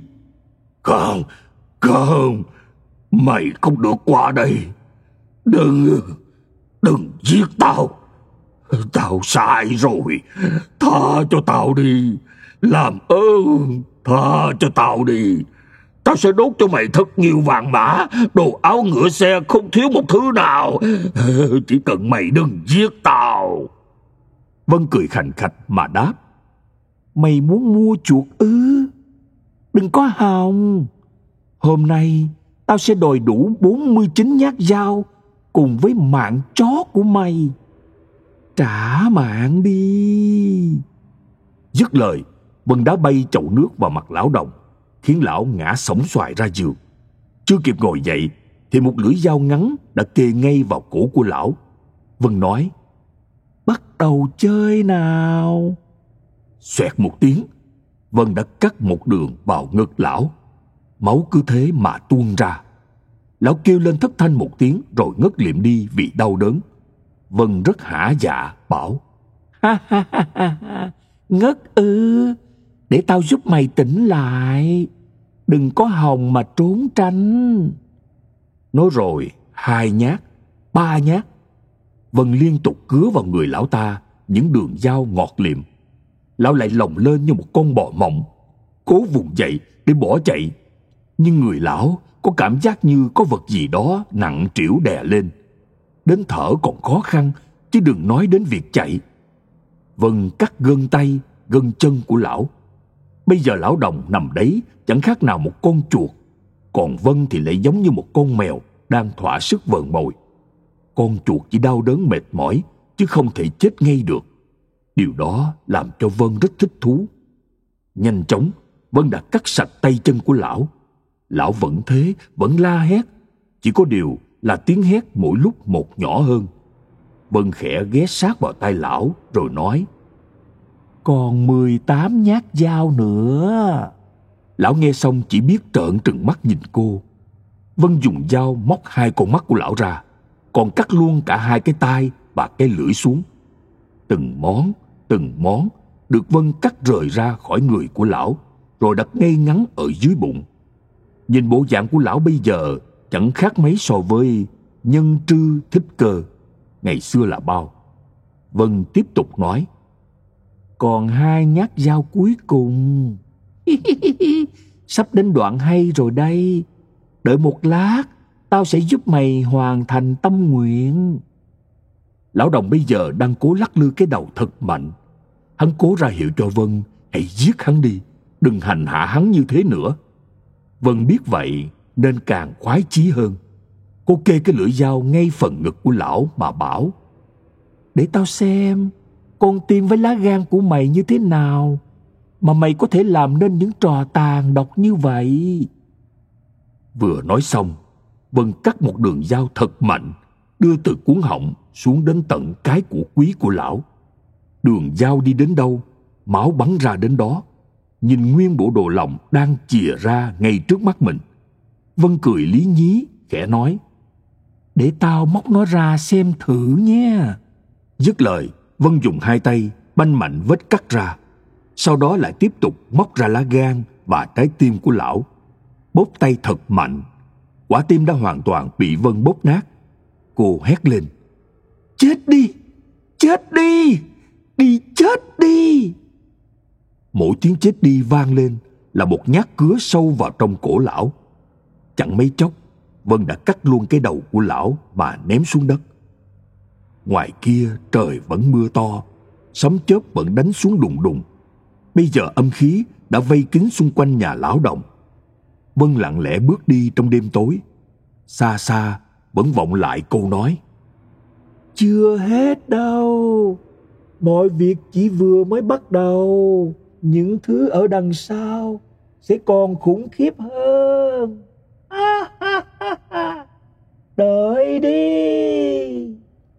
Không, mày không được qua đây. Đừng giết tao. Tao sai rồi. Tha cho tao đi. Làm ơn, tha cho tao đi. Tao sẽ đốt cho mày thật nhiều vàng mã, đồ áo ngựa xe, không thiếu một thứ nào. Chỉ cần mày đừng giết tao." Vân cười khành khạch mà đáp: "Mày muốn mua chuộc ư? Đừng có hòng. Hôm nay tao sẽ đòi đủ 49 nhát dao cùng với mạng chó của mày. Trả mạng đi." Dứt lời, Vân đá bay chậu nước vào mặt lão đồng, khiến lão ngã xổm xoài ra giường. Chưa kịp ngồi dậy thì một lưỡi dao ngắn đã kề ngay vào cổ của lão. Vân nói: "Bắt đầu chơi nào." Xoẹt một tiếng, Vân đã cắt một đường vào ngực lão. Máu cứ thế mà tuôn ra. Lão kêu lên thất thanh một tiếng rồi ngất liệm đi vì đau đớn. Vân rất hả dạ bảo: "Ha, ngất ư? Để tao giúp mày tỉnh lại. Đừng có hòng mà trốn tránh." Nói rồi 2 nhát, 3 nhát, Vân liên tục cứa vào người lão ta những đường dao ngọt liệm. Lão lại lồng lên như một con bò mộng, cố vùng dậy để bỏ chạy, nhưng người lão có cảm giác như có vật gì đó nặng trĩu đè lên. Đến thở còn khó khăn, chứ đừng nói đến việc chạy. Vân cắt gân tay, gân chân của lão. Bây giờ lão đồng nằm đấy chẳng khác nào một con chuột. Còn Vân thì lại giống như một con mèo đang thỏa sức vờn mồi. Con chuột chỉ đau đớn mệt mỏi, chứ không thể chết ngay được. Điều đó làm cho Vân rất thích thú. Nhanh chóng, Vân đã cắt sạch tay chân của lão. Lão vẫn thế, vẫn la hét. Chỉ có điều là tiếng hét mỗi lúc một nhỏ hơn. Vân khẽ ghé sát vào tai lão rồi nói: "Còn 18 nhát dao nữa." Lão nghe xong chỉ biết trợn trừng mắt nhìn cô. Vân dùng dao móc 2 con mắt của lão ra, còn cắt luôn cả 2 cái tai và cái lưỡi xuống. Từng món được Vân cắt rời ra khỏi người của lão, rồi đặt ngay ngắn ở dưới bụng. Nhìn bộ dạng của lão bây giờ chẳng khác mấy so với Nhân Trư Thích Cơ ngày xưa là bao. Vân tiếp tục nói: "Còn 2 nhát dao cuối cùng. Sắp đến đoạn hay rồi đây. Đợi một lát, tao sẽ giúp mày hoàn thành tâm nguyện." Lão đồng bây giờ đang cố lắc lư cái đầu thật mạnh. Hắn cố ra hiệu cho Vân hãy giết hắn đi, đừng hành hạ hắn như thế nữa. Vân biết vậy nên càng khoái chí hơn. Cô kê cái lưỡi dao ngay phần ngực của lão mà bảo: "Để tao xem con tim với lá gan của mày như thế nào mà mày có thể làm nên những trò tàn độc như vậy." Vừa nói xong, Vân cắt một đường dao thật mạnh, đưa từ cuống họng xuống đến tận cái cổ quý của lão. Đường dao đi đến đâu, máu bắn ra đến đó. Nhìn nguyên bộ đồ lòng đang chìa ra ngay trước mắt mình, Vân cười lý nhí, khẽ nói: "Để tao móc nó ra xem thử nhé." Dứt lời, Vân dùng 2 tay banh mạnh vết cắt ra. Sau đó lại tiếp tục móc ra lá gan và trái tim của lão. Bóp tay thật mạnh. Quả tim đã hoàn toàn bị Vân bóp nát. Cô hét lên: "Chết đi! Chết đi! Đi chết đi!" Mỗi tiếng chết đi vang lên là một nhát cứa sâu vào trong cổ lão. Chẳng mấy chốc, Vân đã cắt luôn cái đầu của lão mà ném xuống đất. Ngoài kia trời vẫn mưa to, sấm chớp vẫn đánh xuống đùng đùng. Bây giờ âm khí đã vây kín xung quanh nhà lão đồng. Vân lặng lẽ bước đi trong đêm tối. Xa xa vẫn vọng lại câu nói: "Chưa hết đâu, mọi việc chỉ vừa mới bắt đầu. Những thứ ở đằng sau sẽ còn khủng khiếp hơn. Đợi đi."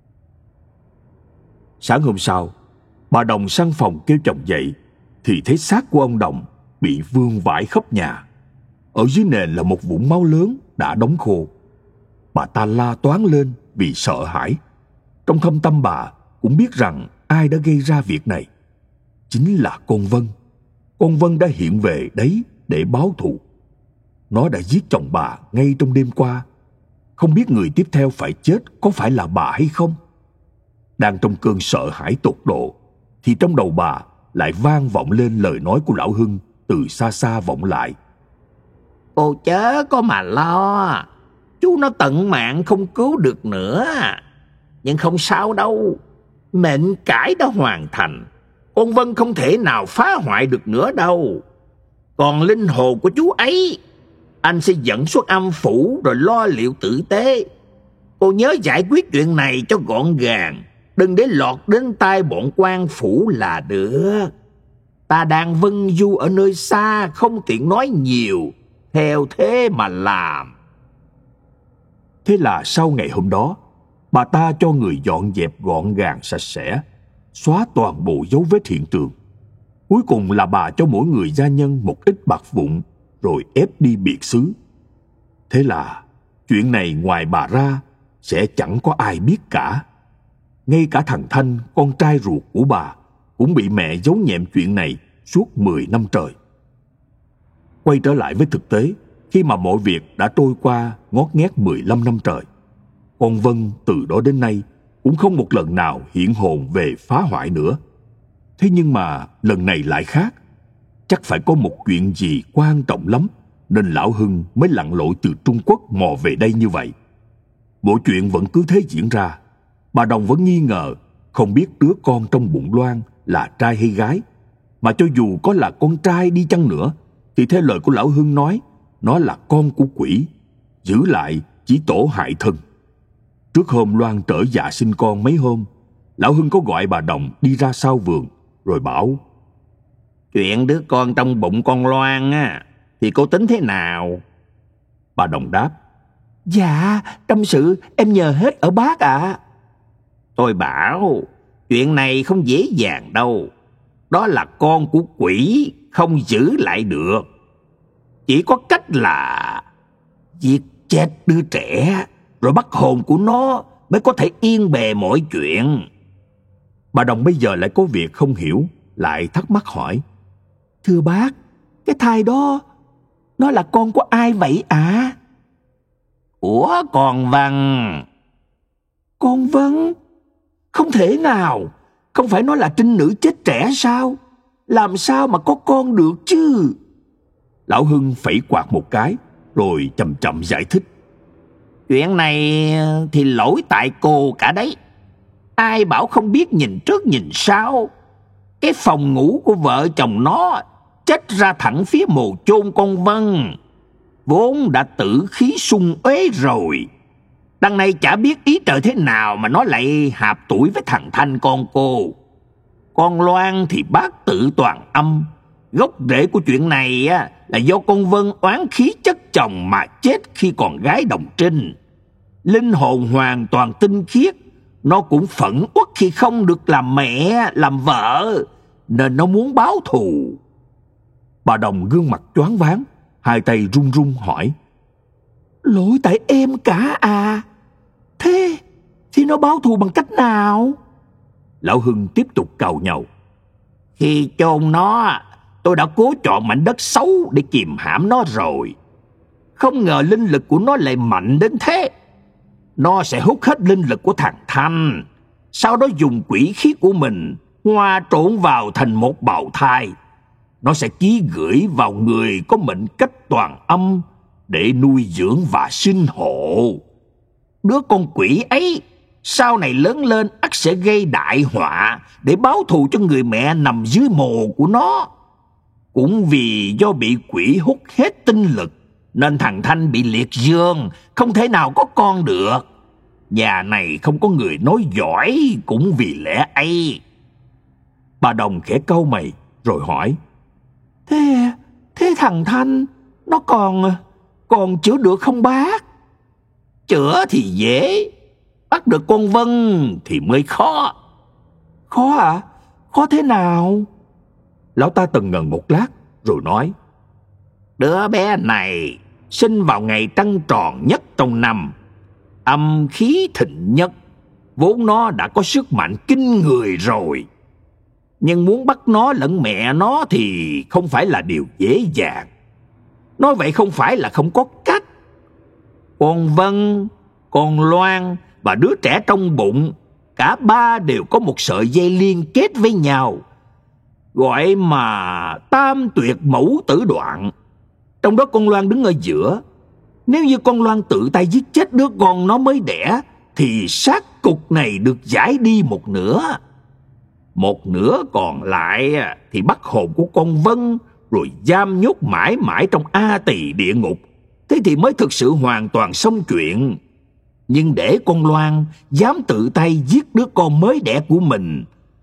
Sáng hôm sau, bà Đồng sang phòng kêu chồng dậy thì thấy xác của ông Đồng bị vương vãi khắp nhà. Ở dưới nền là một vũng máu lớn đã đóng khô. Bà ta la toáng lên vì sợ hãi. Trong thâm tâm bà cũng biết rằng ai đã gây ra việc này. Chính là con Vân. Con Vân đã hiện về đấy để báo thù. Nó đã giết chồng bà ngay trong đêm qua. Không biết người tiếp theo phải chết có phải là bà hay không. Đang trong cơn sợ hãi tột độ thì trong đầu bà lại vang vọng lên lời nói của lão Hưng từ xa xa vọng lại: "Cô chớ có mà lo, chú nó tận mạng không cứu được nữa. Nhưng không sao đâu, mệnh cải đã hoàn thành. Con Vân không thể nào phá hoại được nữa đâu. Còn linh hồn của chú ấy, anh sẽ dẫn xuất âm phủ rồi lo liệu tử tế. Cô nhớ giải quyết chuyện này cho gọn gàng, đừng để lọt đến tai bọn quan phủ là được. Ta đang vân du ở nơi xa, không tiện nói nhiều, theo thế mà làm." Thế là sau ngày hôm đó, bà ta cho người dọn dẹp gọn gàng sạch sẽ, xóa toàn bộ dấu vết hiện trường. Cuối cùng là bà cho mỗi người gia nhân một ít bạc vụn rồi ép đi biệt xứ. Thế là chuyện này ngoài bà ra sẽ chẳng có ai biết cả. Ngay cả thằng Thanh, con trai ruột của bà, cũng bị mẹ giấu nhẹm chuyện này suốt 10 năm trời. Quay trở lại với thực tế, khi mà mọi việc đã trôi qua ngót nghét 15 năm trời, con Vân từ đó đến nay cũng không một lần nào hiện hồn về phá hoại nữa. Thế nhưng mà lần này lại khác. Chắc phải có một chuyện gì quan trọng lắm nên lão Hưng mới lặn lội từ Trung Quốc mò về đây như vậy. Bộ chuyện vẫn cứ thế diễn ra. Bà Đồng vẫn nghi ngờ, không biết đứa con trong bụng Loan là trai hay gái. Mà cho dù có là con trai đi chăng nữa, thì theo lời của lão Hưng nói, nó là con của quỷ, giữ lại chỉ tổ hại thân. Trước hôm Loan trở dạ sinh con mấy hôm, lão Hưng có gọi bà Đồng đi ra sau vườn, rồi bảo: Chuyện đứa con trong bụng con Loan á, thì cô tính thế nào? Bà Đồng đáp: Dạ, tâm sự em nhờ hết ở bác ạ. Tôi bảo, chuyện này không dễ dàng đâu. Đó là con của quỷ, không giữ lại được. Chỉ có cách là giết chết đứa trẻ, rồi bắt hồn của nó mới có thể yên bề mọi chuyện. Bà Đồng bây giờ lại có việc không hiểu, lại thắc mắc hỏi: Thưa bác, cái thai đó, nó là con của ai vậy ạ? Của con Văn. Con Văn? Không thể nào, không phải nó là trinh nữ chết trẻ sao? Làm sao mà có con được chứ? Lão Hưng phẩy quạt một cái, rồi chậm chậm giải thích: Chuyện này thì lỗi tại cô cả đấy. Ai bảo không biết nhìn trước nhìn sau. Cái phòng ngủ của vợ chồng nó chết ra thẳng phía mồ chôn con Vân, vốn đã tử khí sung uế rồi. Đằng này chả biết ý trời thế nào mà nó lại hạp tuổi với thằng Thanh con cô. Con Loan thì bác tự toàn âm. Gốc rễ của chuyện này là do con Vân oán khí chất chồng mà chết khi còn gái đồng trinh. Linh hồn hoàn toàn tinh khiết, nó cũng phẫn uất khi không được làm mẹ, làm vợ, nên nó muốn báo thù. Bà Đồng gương mặt choáng váng, hai tay run run hỏi: Lỗi tại em cả à? Thế thì nó báo thù bằng cách nào? Lão Hưng tiếp tục càu nhàu: Khi chôn nó, tôi đã cố chọn mảnh đất xấu để kìm hãm nó rồi. Không ngờ linh lực của nó lại mạnh đến thế. Nó sẽ hút hết linh lực của thằng Thanh, sau đó dùng quỷ khí của mình hòa trộn vào thành một bào thai. Nó sẽ ký gửi vào người có mệnh cách toàn âm để nuôi dưỡng và sinh hộ. Đứa con quỷ ấy sau này lớn lên ắt sẽ gây đại họa để báo thù cho người mẹ nằm dưới mồ của nó. Cũng vì do bị quỷ hút hết tinh lực nên thằng Thanh bị liệt dương, không thể nào có con được. Nhà này không có người nói giỏi cũng vì lẽ ấy. Bà Đồng khẽ cau mày rồi hỏi: Thế thằng Thanh nó còn chữa được không bác? Chữa thì dễ, bắt được con Vân thì mới khó. Khó à? Khó thế nào? Lão ta tần ngần một lát rồi nói: Đứa bé này sinh vào ngày trăng tròn nhất trong năm, âm khí thịnh nhất, vốn nó đã có sức mạnh kinh người rồi. Nhưng muốn bắt nó lẫn mẹ nó thì không phải là điều dễ dàng. Nói vậy không phải là không có cách. Con Vân, con Loan và đứa trẻ trong bụng, cả ba đều có một sợi dây liên kết với nhau, gọi mà tam tuyệt mẫu tử đoạn. Trong đó con Loan đứng ở giữa. Nếu như con Loan tự tay giết chết đứa con nó mới đẻ, thì xác cục này được giải đi một nửa. Một nửa còn lại thì bắt hồn của con Vân, rồi giam nhốt mãi mãi trong A Tỳ địa ngục. Thế thì mới thực sự hoàn toàn xong chuyện. Nhưng để con Loan dám tự tay giết đứa con mới đẻ của mình,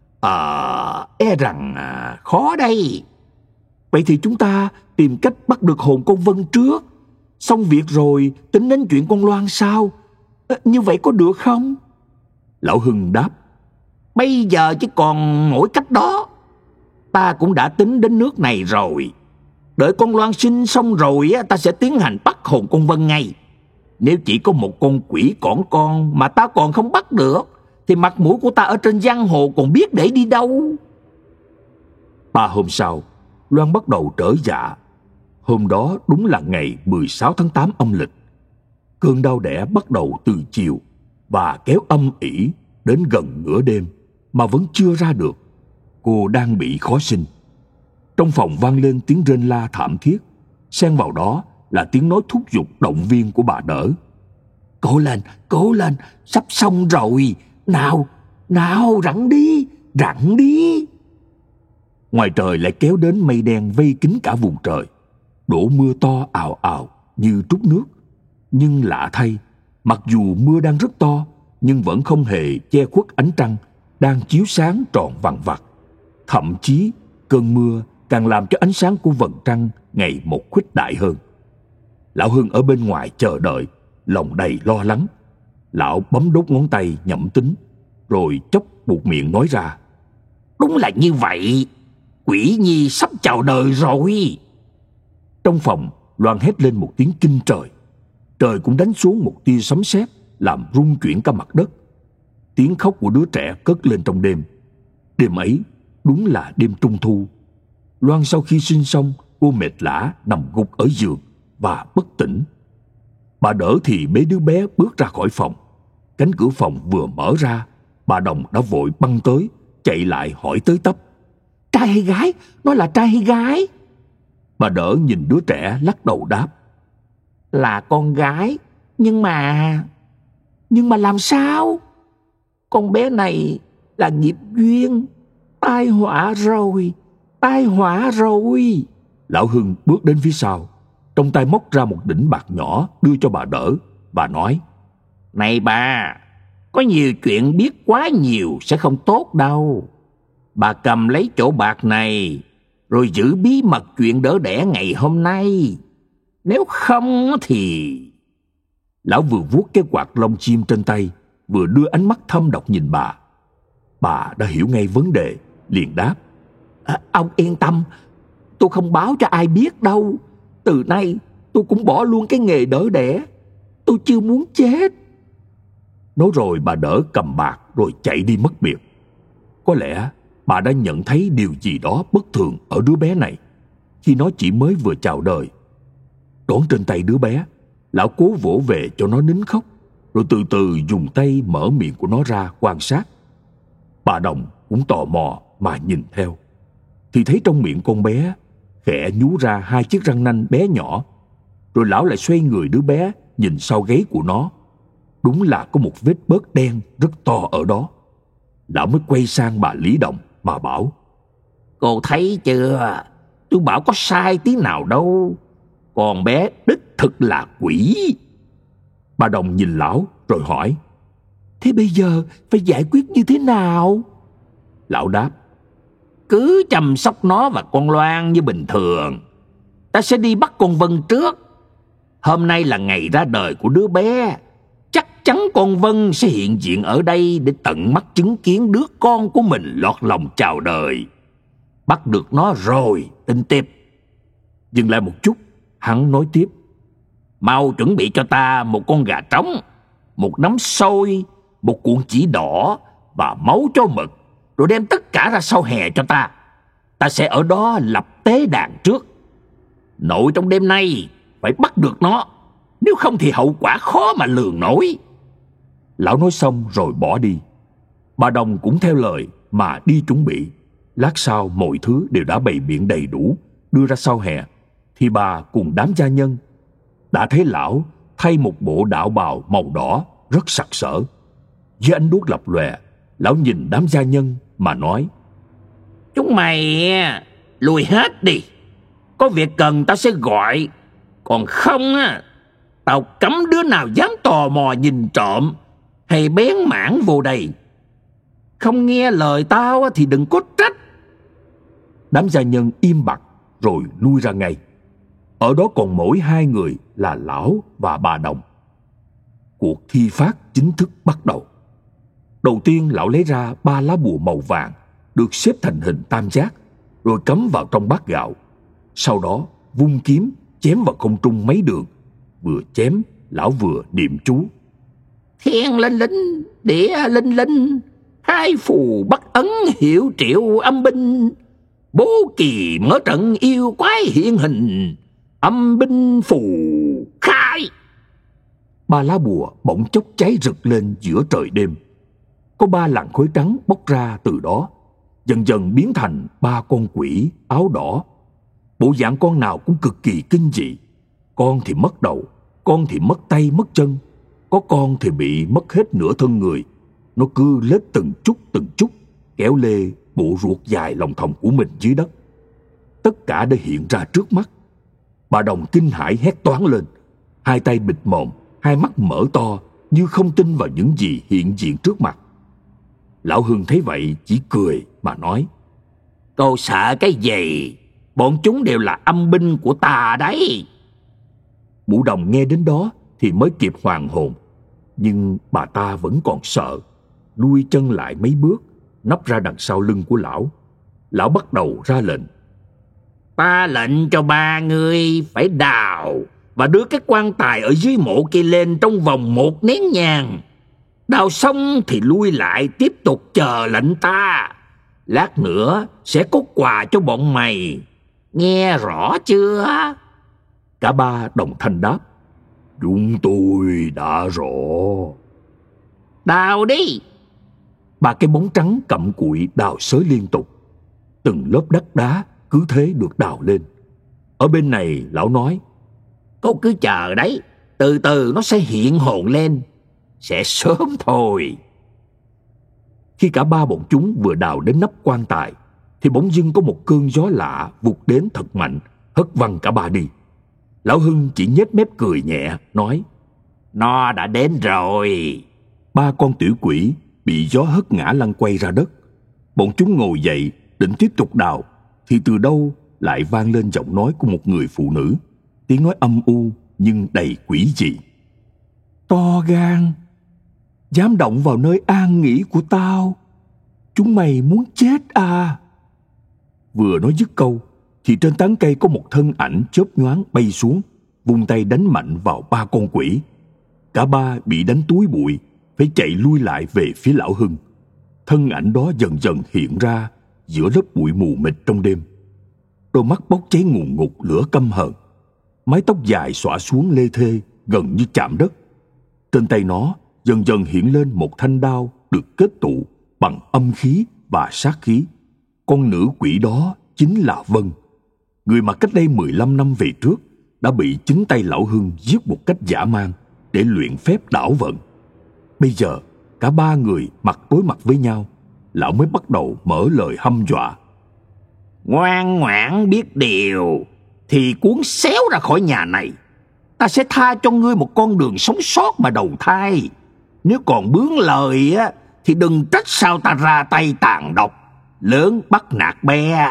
e rằng khó đây. Vậy thì chúng ta tìm cách bắt được hồn con Vân trước, xong việc rồi tính đến chuyện con Loan sau. Như vậy có được không? Lão Hưng đáp: Bây giờ chỉ còn mỗi cách đó. Ta cũng đã tính đến nước này rồi. Đợi con Loan sinh xong rồi ta sẽ tiến hành bắt hồn con Vân ngay. Nếu chỉ có một con quỷ cỏn con mà ta còn không bắt được, thì mặt mũi của ta ở trên giang hồ còn biết để đi đâu. 3 hôm sau, Loan bắt đầu trở dạ. Hôm đó đúng là ngày 16 tháng 8 âm lịch. Cơn đau đẻ bắt đầu từ chiều và kéo âm ỉ đến gần nửa đêm mà vẫn chưa ra được. Cô đang bị khó sinh. Trong phòng vang lên tiếng rên la thảm thiết, xen vào đó là tiếng nói thúc giục động viên của bà đỡ: Cố lên, sắp xong rồi. Nào, rặn đi. Ngoài trời lại kéo đến mây đen vây kín cả vùng trời. đổ mưa to ào ào như trút nước. Nhưng lạ thay, mặc dù mưa đang rất to, nhưng vẫn không hề che khuất ánh trăng đang chiếu sáng tròn vằng vặc. Thậm chí, cơn mưa càng làm cho ánh sáng của vầng trăng ngày một khuếch đại hơn. Lão Hưng ở bên ngoài chờ đợi, lòng đầy lo lắng. Lão bấm đốt ngón tay nhẩm tính, rồi chốc buột miệng nói ra: Đúng là như vậy, quỷ nhi sắp chào đời rồi. Trong phòng loan hét lên một tiếng kinh trời. Trời cũng đánh xuống một tia sấm sét, làm rung chuyển cả mặt đất. Tiếng khóc của đứa trẻ cất lên trong đêm. Đêm ấy đúng là đêm trung thu. Loan sau khi sinh xong, cô mệt lả nằm gục ở giường và bất tỉnh. Bà đỡ thì bế đứa bé bước ra khỏi phòng. Cánh cửa phòng vừa mở ra, bà Đồng đã vội băng tới, chạy lại hỏi tới tấp: Trai hay gái? Nó là trai hay gái? Bà đỡ nhìn đứa trẻ lắc đầu đáp: Là con gái. Nhưng mà làm sao? Con bé này là nghiệp duyên. Tai họa rồi, tai họa rồi. Lão Hưng bước đến phía sau, trong tay móc ra một đỉnh bạc nhỏ đưa cho bà đỡ. Bà nói: Này bà, có nhiều chuyện biết quá nhiều sẽ không tốt đâu. Bà cầm lấy chỗ bạc này, rồi giữ bí mật chuyện đỡ đẻ ngày hôm nay. Nếu không thì... Lão vừa vuốt cái quạt lông chim trên tay, vừa đưa ánh mắt thâm độc nhìn bà. Bà đã hiểu ngay vấn đề, liền đáp: Ông yên tâm, tôi không báo cho ai biết đâu. Từ nay tôi cũng bỏ luôn cái nghề đỡ đẻ. Tôi chưa muốn chết. Nói rồi bà đỡ cầm bạc rồi chạy đi mất biệt. Có lẽ bà đã nhận thấy điều gì đó bất thường ở đứa bé này khi nó chỉ mới vừa chào đời. Đón trên tay đứa bé, lão cố vỗ về cho nó nín khóc, rồi từ từ dùng tay mở miệng của nó ra quan sát. Bà Đồng cũng tò mò mà nhìn theo, thì thấy trong miệng con bé khẽ nhú ra hai chiếc răng nanh bé nhỏ. Rồi lão lại xoay người đứa bé nhìn sau gáy của nó. Đúng là có một vết bớt đen rất to ở đó. Lão mới quay sang bà Lý Đồng mà bảo: Cô thấy chưa? Tôi bảo có sai tí nào đâu. Con bé đích thực là quỷ. Bà Đồng nhìn lão rồi hỏi: Thế bây giờ phải giải quyết như thế nào? Lão đáp: Cứ chăm sóc nó và con Loan như bình thường. Ta sẽ đi bắt con Vân trước. Hôm nay là ngày ra đời của đứa bé. Chắc chắn con Vân sẽ hiện diện ở đây để tận mắt chứng kiến đứa con của mình lọt lòng chào đời. Bắt được nó rồi tính tiếp. Dừng lại một chút, hắn nói tiếp: Mau chuẩn bị cho ta một con gà trống, một nắm xôi, một cuộn chỉ đỏ và máu chó mực, rồi đem tất cả ra sau hè cho ta. Ta sẽ ở đó lập tế đàn trước. Nội trong đêm nay phải bắt được nó, nếu không thì hậu quả khó mà lường nổi. Lão nói xong rồi bỏ đi. Bà Đồng cũng theo lời mà đi chuẩn bị. Lát sau mọi thứ đều đã bày biện đầy đủ, đưa ra sau hè, thì bà cùng đám gia nhân đã thấy lão thay một bộ đạo bào màu đỏ rất sặc sỡ. Dưới ánh đuốc lập lòe, lão nhìn đám gia nhân mà nói: Chúng mày lùi hết đi. Có việc cần tao sẽ gọi. Còn không á, tao cấm đứa nào dám tò mò nhìn trộm hay bén mảng vô đây. Không nghe lời tao thì đừng có trách. Đám gia nhân im bặt rồi lui ra ngay. Ở đó còn mỗi hai người là lão và bà Đồng. Cuộc thi phát chính thức bắt đầu. Đầu tiên lão lấy ra 3 lá bùa màu vàng được xếp thành hình tam giác, rồi cắm vào trong bát gạo. Sau đó vung kiếm chém vào không trung mấy đường. Vừa chém, lão vừa niệm chú: Thiên linh linh, địa linh linh, hai phù bắt ấn hiệu triệu âm binh. Bố kỳ mở trận yêu quái hiện hình, âm binh phù khai. 3 lá bùa bỗng chốc cháy rực lên giữa trời đêm. Có 3 làn khói trắng bốc ra từ đó, dần dần biến thành 3 con quỷ áo đỏ. Bộ dạng con nào cũng cực kỳ kinh dị. Con thì mất đầu, con thì mất tay mất chân, có con thì bị mất hết nửa thân người. Nó cứ lết từng chút kéo lê bộ ruột dài lòng thòng của mình dưới đất. Tất cả đã hiện ra trước mắt. Bà Đồng kinh hãi hét toáng lên, hai tay bịt mồm, hai mắt mở to như không tin vào những gì hiện diện trước mặt. Lão Hưng thấy vậy chỉ cười mà nói: Cô sợ cái gì? Bọn chúng đều là âm binh của ta đấy. Mụ Đồng nghe đến đó thì mới kịp hoàn hồn, nhưng bà ta vẫn còn sợ, lui chân lại mấy bước, nấp ra đằng sau lưng của lão. Lão bắt đầu ra lệnh: Ta lệnh cho ba người phải đào và đưa cái quan tài ở dưới mộ kia lên trong vòng 1 nén nhang. Đào xong thì lui lại tiếp tục chờ lệnh ta. Lát nữa sẽ có quà cho bọn mày. Nghe rõ chưa? Cả ba đồng thanh đáp: Chúng tôi đã rõ. Đào đi! Ba cái bóng trắng cặm cụi đào xới liên tục. Từng lớp đất đá cứ thế được đào lên. Ở bên này lão nói: Cô cứ chờ đấy, từ từ nó sẽ hiện hồn lên. Sẽ sớm thôi. Khi cả ba bọn chúng vừa đào đến nắp quan tài thì bỗng dưng có một cơn gió lạ vụt đến thật mạnh, hất văng cả ba đi. Lão Hưng chỉ nhếch mép cười nhẹ, nói: Nó đã đến rồi. Ba con tiểu quỷ bị gió hất ngã lăn quay ra đất. Bọn chúng ngồi dậy định tiếp tục đào thì từ đâu lại vang lên giọng nói của một người phụ nữ, tiếng nói âm u nhưng đầy quỷ dị: To gan, dám động vào nơi an nghỉ của tao, chúng mày muốn chết à? Vừa nói dứt câu thì trên tán cây có một thân ảnh chớp nhoáng bay xuống, vung tay đánh mạnh vào ba con quỷ. Cả ba bị đánh túi bụi, phải chạy lui lại về phía lão Hưng. Thân ảnh đó dần dần hiện ra giữa lớp bụi mù mịt trong đêm. Đôi mắt bốc cháy ngùn ngụt lửa căm hờn, mái tóc dài xõa xuống lê thê gần như chạm đất. Trên tay nó dần dần hiện lên một thanh đao được kết tụ bằng âm khí và sát khí. Con nữ quỷ đó chính là Vân, người mà cách đây 15 năm về trước đã bị chính tay lão Hưng giết một cách dã man để luyện phép đảo vận. Bây giờ cả ba người mặt đối mặt với nhau, lão mới bắt đầu mở lời hăm dọa: Ngoan ngoãn biết điều thì cuốn xéo ra khỏi nhà này. Ta sẽ tha cho ngươi một con đường sống sót mà đầu thai. Nếu còn bướng lời á thì đừng trách sao ta ra tay tàn độc, lớn bắt nạt bé.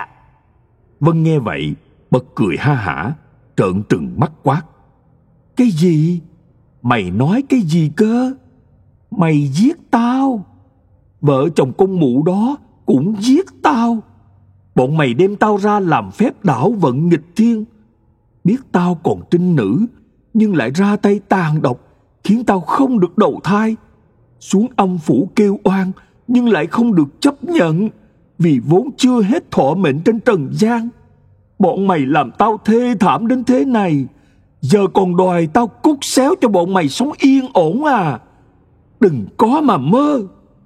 Vân nghe vậy bật cười ha hả, trợn trừng mắt quát: Cái gì? Mày nói cái gì cơ? Mày giết tao, vợ chồng con mụ đó cũng giết tao. Bọn mày đem tao ra làm phép đảo vận nghịch thiên, biết tao còn trinh nữ nhưng lại ra tay tàn độc, khiến tao không được đầu thai. Xuống âm phủ kêu oan nhưng lại không được chấp nhận, vì vốn chưa hết thọ mệnh trên trần gian. Bọn mày làm tao thê thảm đến thế này, giờ còn đòi tao cút xéo cho bọn mày sống yên ổn à? Đừng có mà mơ.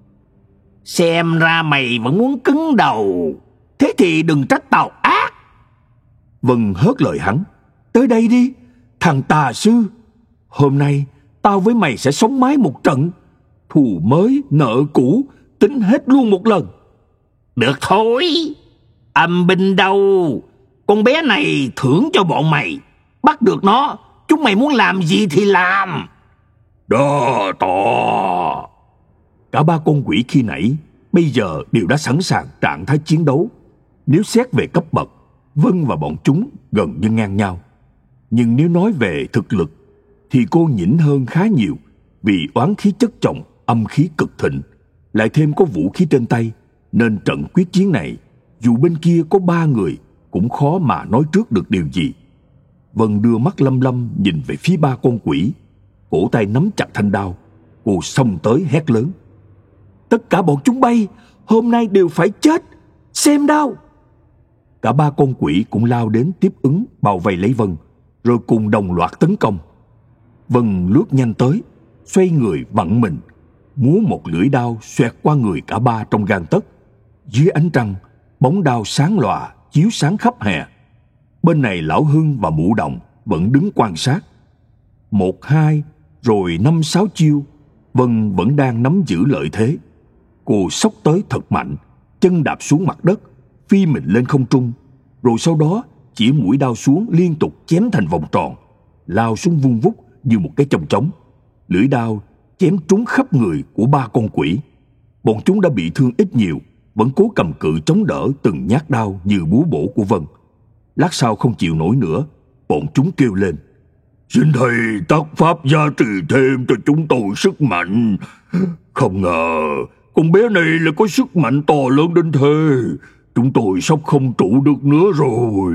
Xem ra mày vẫn muốn cứng đầu, thế thì đừng trách tao ác. Vân hớt lời hắn: Tới đây đi, thằng tà sư. Hôm nay tao với mày sẽ sống mái một trận, thù mới nợ cũ tính hết luôn một lần. Được thôi, âm binh đâu? Con bé này thưởng cho bọn mày. Bắt được nó, chúng mày muốn làm gì thì làm. Đo to. Cả ba con quỷ khi nãy bây giờ đều đã sẵn sàng trạng thái chiến đấu. Nếu xét về cấp bậc, Vân và bọn chúng gần như ngang nhau. Nhưng nếu nói về thực lực thì cô nhỉnh hơn khá nhiều, vì oán khí chất chồng, âm khí cực thịnh, lại thêm có vũ khí trên tay, nên trận quyết chiến này dù bên kia có 3 người cũng khó mà nói trước được điều gì. Vân đưa mắt lăm lăm nhìn về phía 3 con quỷ, cổ tay nắm chặt thanh đao. Cô xông tới hét lớn: Tất cả bọn chúng bay, hôm nay đều phải chết, xem đao. Cả 3 con quỷ cũng lao đến tiếp ứng bao vây lấy Vân, rồi cùng đồng loạt tấn công. Vân lướt nhanh tới, xoay người vặn mình, múa một lưỡi đao xoẹt qua người cả ba trong gang tấc. Dưới ánh trăng, bóng đao sáng lòa chiếu sáng khắp hè. Bên này lão Hưng và mụ Đồng vẫn đứng quan sát. 1, 2, rồi 5, 6 chiêu, Vân vẫn đang nắm giữ lợi thế. Cô xốc tới thật mạnh, chân đạp xuống mặt đất, phi mình lên không trung, rồi sau đó chĩa mũi đao xuống liên tục chém thành vòng tròn, lao xuống vung vút như một cái chong chóng. Lưỡi đao chém trúng khắp người của 3 con quỷ. Bọn chúng đã bị thương ít nhiều, vẫn cố cầm cự chống đỡ từng nhát đao như búa bổ của Vân. Lát sau không chịu nổi nữa, bọn chúng kêu lên: "Xin thầy tác pháp gia trì thêm cho chúng tôi sức mạnh. Không ngờ con bé này lại có sức mạnh to lớn đến thế. Chúng tôi sắp không trụ được nữa rồi."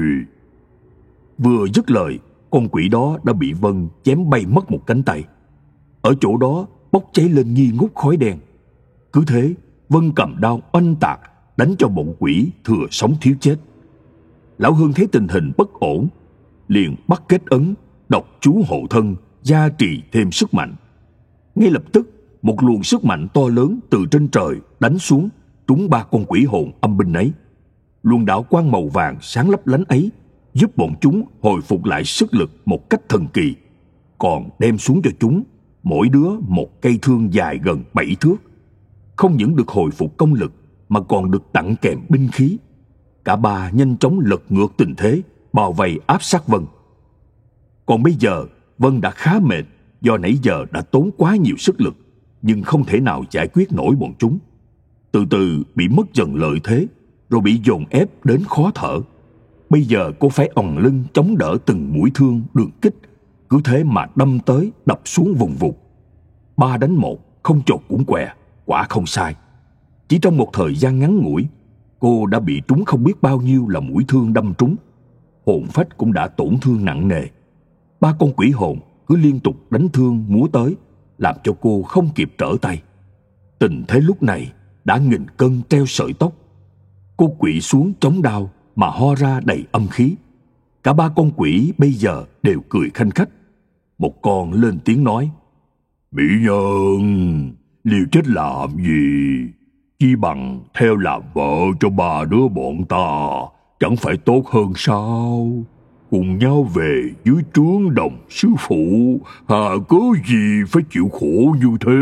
Vừa dứt lời, con quỷ đó đã bị Vân chém bay mất một cánh tay. Ở chỗ đó bốc cháy lên nghi ngút khói đen. Cứ thế, Vân cầm đao oanh tạc, đánh cho bọn quỷ thừa sống thiếu chết. Lão Hưng thấy tình hình bất ổn, liền bắt kết ấn, đọc chú hộ thân, gia trì thêm sức mạnh. Ngay lập tức, một luồng sức mạnh to lớn từ trên trời đánh xuống, trúng 3 con quỷ hồn âm binh ấy. Luồng đạo quang màu vàng sáng lấp lánh ấy giúp bọn chúng hồi phục lại sức lực một cách thần kỳ, còn đem xuống cho chúng mỗi đứa một cây thương dài gần 7 thước. Không những được hồi phục công lực mà còn được tặng kèm binh khí. Cả 3 nhanh chóng lật ngược tình thế, bao vây áp sát Vân. Còn bây giờ Vân đã khá mệt do nãy giờ đã tốn quá nhiều sức lực, nhưng không thể nào giải quyết nổi bọn chúng. Từ từ bị mất dần lợi thế, rồi bị dồn ép đến khó thở. Bây giờ cô phải òng lưng chống đỡ từng mũi thương đường kích, cứ thế mà đâm tới đập xuống vùng vụt. 3 đánh 1, không chột cũng què, quả không sai. Chỉ trong một thời gian ngắn ngủi, cô đã bị trúng không biết bao nhiêu là mũi thương đâm trúng. Hồn phách cũng đã tổn thương nặng nề. 3 con quỷ hồn cứ liên tục đánh thương múa tới, làm cho cô không kịp trở tay. Tình thế lúc này đã nghìn cân treo sợi tóc. Cô quỵ xuống chống đao mà ho ra đầy âm khí. Cả 3 con quỷ bây giờ đều cười khanh khách. Một con lên tiếng nói: "Mỹ nhân, liều chết làm gì? Chi bằng theo làm vợ cho 3 đứa bọn ta, chẳng phải tốt hơn sao? Cùng nhau về dưới trướng đồng sư phụ, hà cớ gì phải chịu khổ như thế?"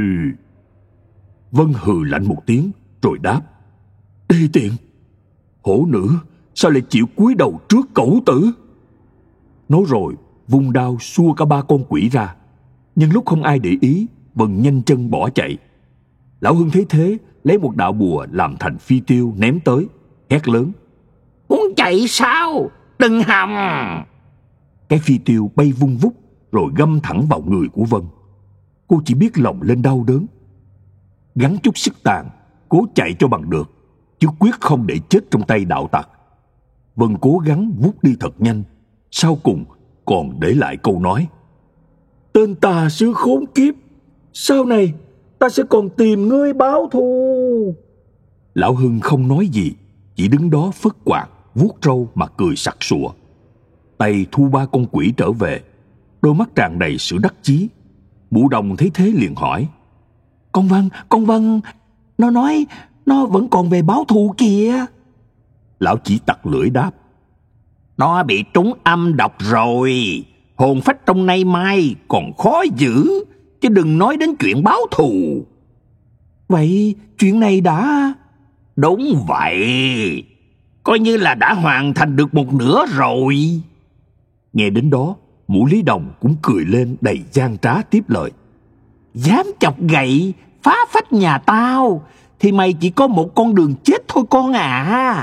Vân hừ lạnh một tiếng rồi đáp: "Đê tiện! Hổ nữ sao lại chịu cúi đầu trước cẩu tử?" Nói rồi vung đao xua cả 3 con quỷ ra. Nhưng lúc không ai để ý, Vân nhanh chân bỏ chạy. Lão Hưng thấy thế, lấy một đạo bùa làm thành phi tiêu ném tới, hét lớn: "Muốn chạy sao? Đừng hòng!" Cái phi tiêu bay vung vút rồi găm thẳng vào người của Vân. Cô chỉ biết lòng lên đau đớn, gắng chút sức tàn, cố chạy cho bằng được, chứ quyết không để chết trong tay đạo tặc. Vân cố gắng vút đi thật nhanh, sau cùng còn để lại câu nói: "Tên tà sư khốn kiếp, sau này ta sẽ còn tìm ngươi báo thù." Lão Hưng không nói gì, chỉ đứng đó phất quạt, vuốt râu mà cười sặc sụa. Tay thu 3 con quỷ trở về, đôi mắt tràn đầy sự đắc chí. Mụ Đồng thấy thế liền hỏi: Con Vân, nó nói nó vẫn còn về báo thù kìa." Lão chỉ tặc lưỡi đáp: "Nó bị trúng âm độc rồi. Hồn phách trong nay mai còn khó giữ, chứ đừng nói đến chuyện báo thù." "Vậy chuyện này đã..." "Đúng vậy, coi như là đã hoàn thành được một nửa rồi." Nghe đến đó, mụ Lý Đồng cũng cười lên đầy gian trá tiếp lời: "Dám chọc gậy phá phách nhà tao thì mày chỉ có một con đường chết thôi con à."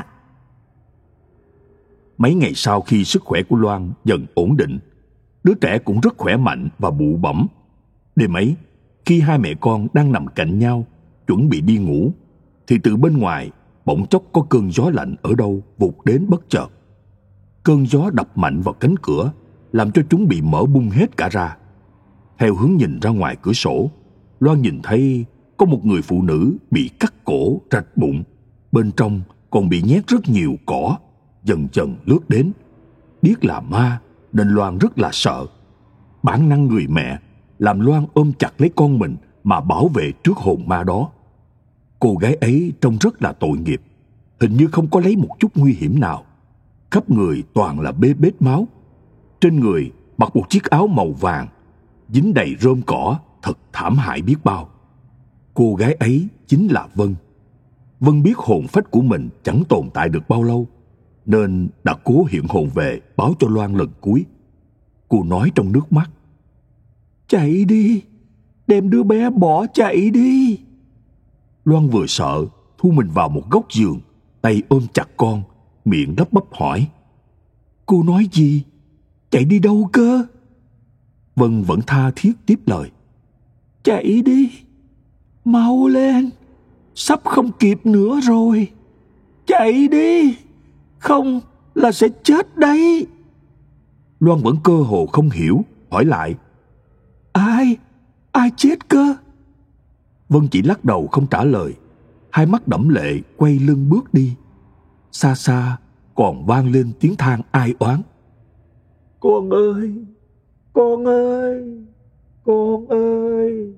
Mấy ngày sau, khi sức khỏe của Loan dần ổn định, đứa trẻ cũng rất khỏe mạnh và bụ bẫm. Đêm ấy, khi 2 mẹ con đang nằm cạnh nhau chuẩn bị đi ngủ, thì từ bên ngoài bỗng chốc có cơn gió lạnh ở đâu vụt đến bất chợt. Cơn gió đập mạnh vào cánh cửa, làm cho chúng bị mở bung hết cả ra. Theo hướng nhìn ra ngoài cửa sổ, Loan nhìn thấy có một người phụ nữ bị cắt cổ rạch bụng, bên trong còn bị nhét rất nhiều cỏ, dần dần lướt đến. Biết là ma nên Loan rất là sợ. Bản năng người mẹ làm Loan ôm chặt lấy con mình mà bảo vệ trước hồn ma đó. Cô gái ấy trông rất là tội nghiệp, hình như không có lấy một chút nguy hiểm nào. Khắp người toàn là bê bết máu. Trên người mặc một chiếc áo màu vàng, dính đầy rơm cỏ, thật thảm hại biết bao. Cô gái ấy chính là Vân. Vân biết hồn phách của mình chẳng tồn tại được bao lâu, nên đã cố hiện hồn về báo cho Loan lần cuối. Cô nói trong nước mắt: "Chạy đi, đem đứa bé bỏ chạy đi." Loan vừa sợ, thu mình vào một góc giường, tay ôm chặt con, miệng lắp bắp hỏi: "Cô nói gì? Chạy đi đâu cơ?" Vân vẫn tha thiết tiếp lời: "Chạy đi, mau lên, sắp không kịp nữa rồi. Chạy đi, không là sẽ chết đấy." Loan vẫn cơ hồ không hiểu, hỏi lại: Ai chết cơ?" Vân chỉ lắc đầu không trả lời, hai mắt đẫm lệ quay lưng bước đi. Xa xa còn vang lên tiếng than ai oán: "Con ơi, con ơi, con ơi."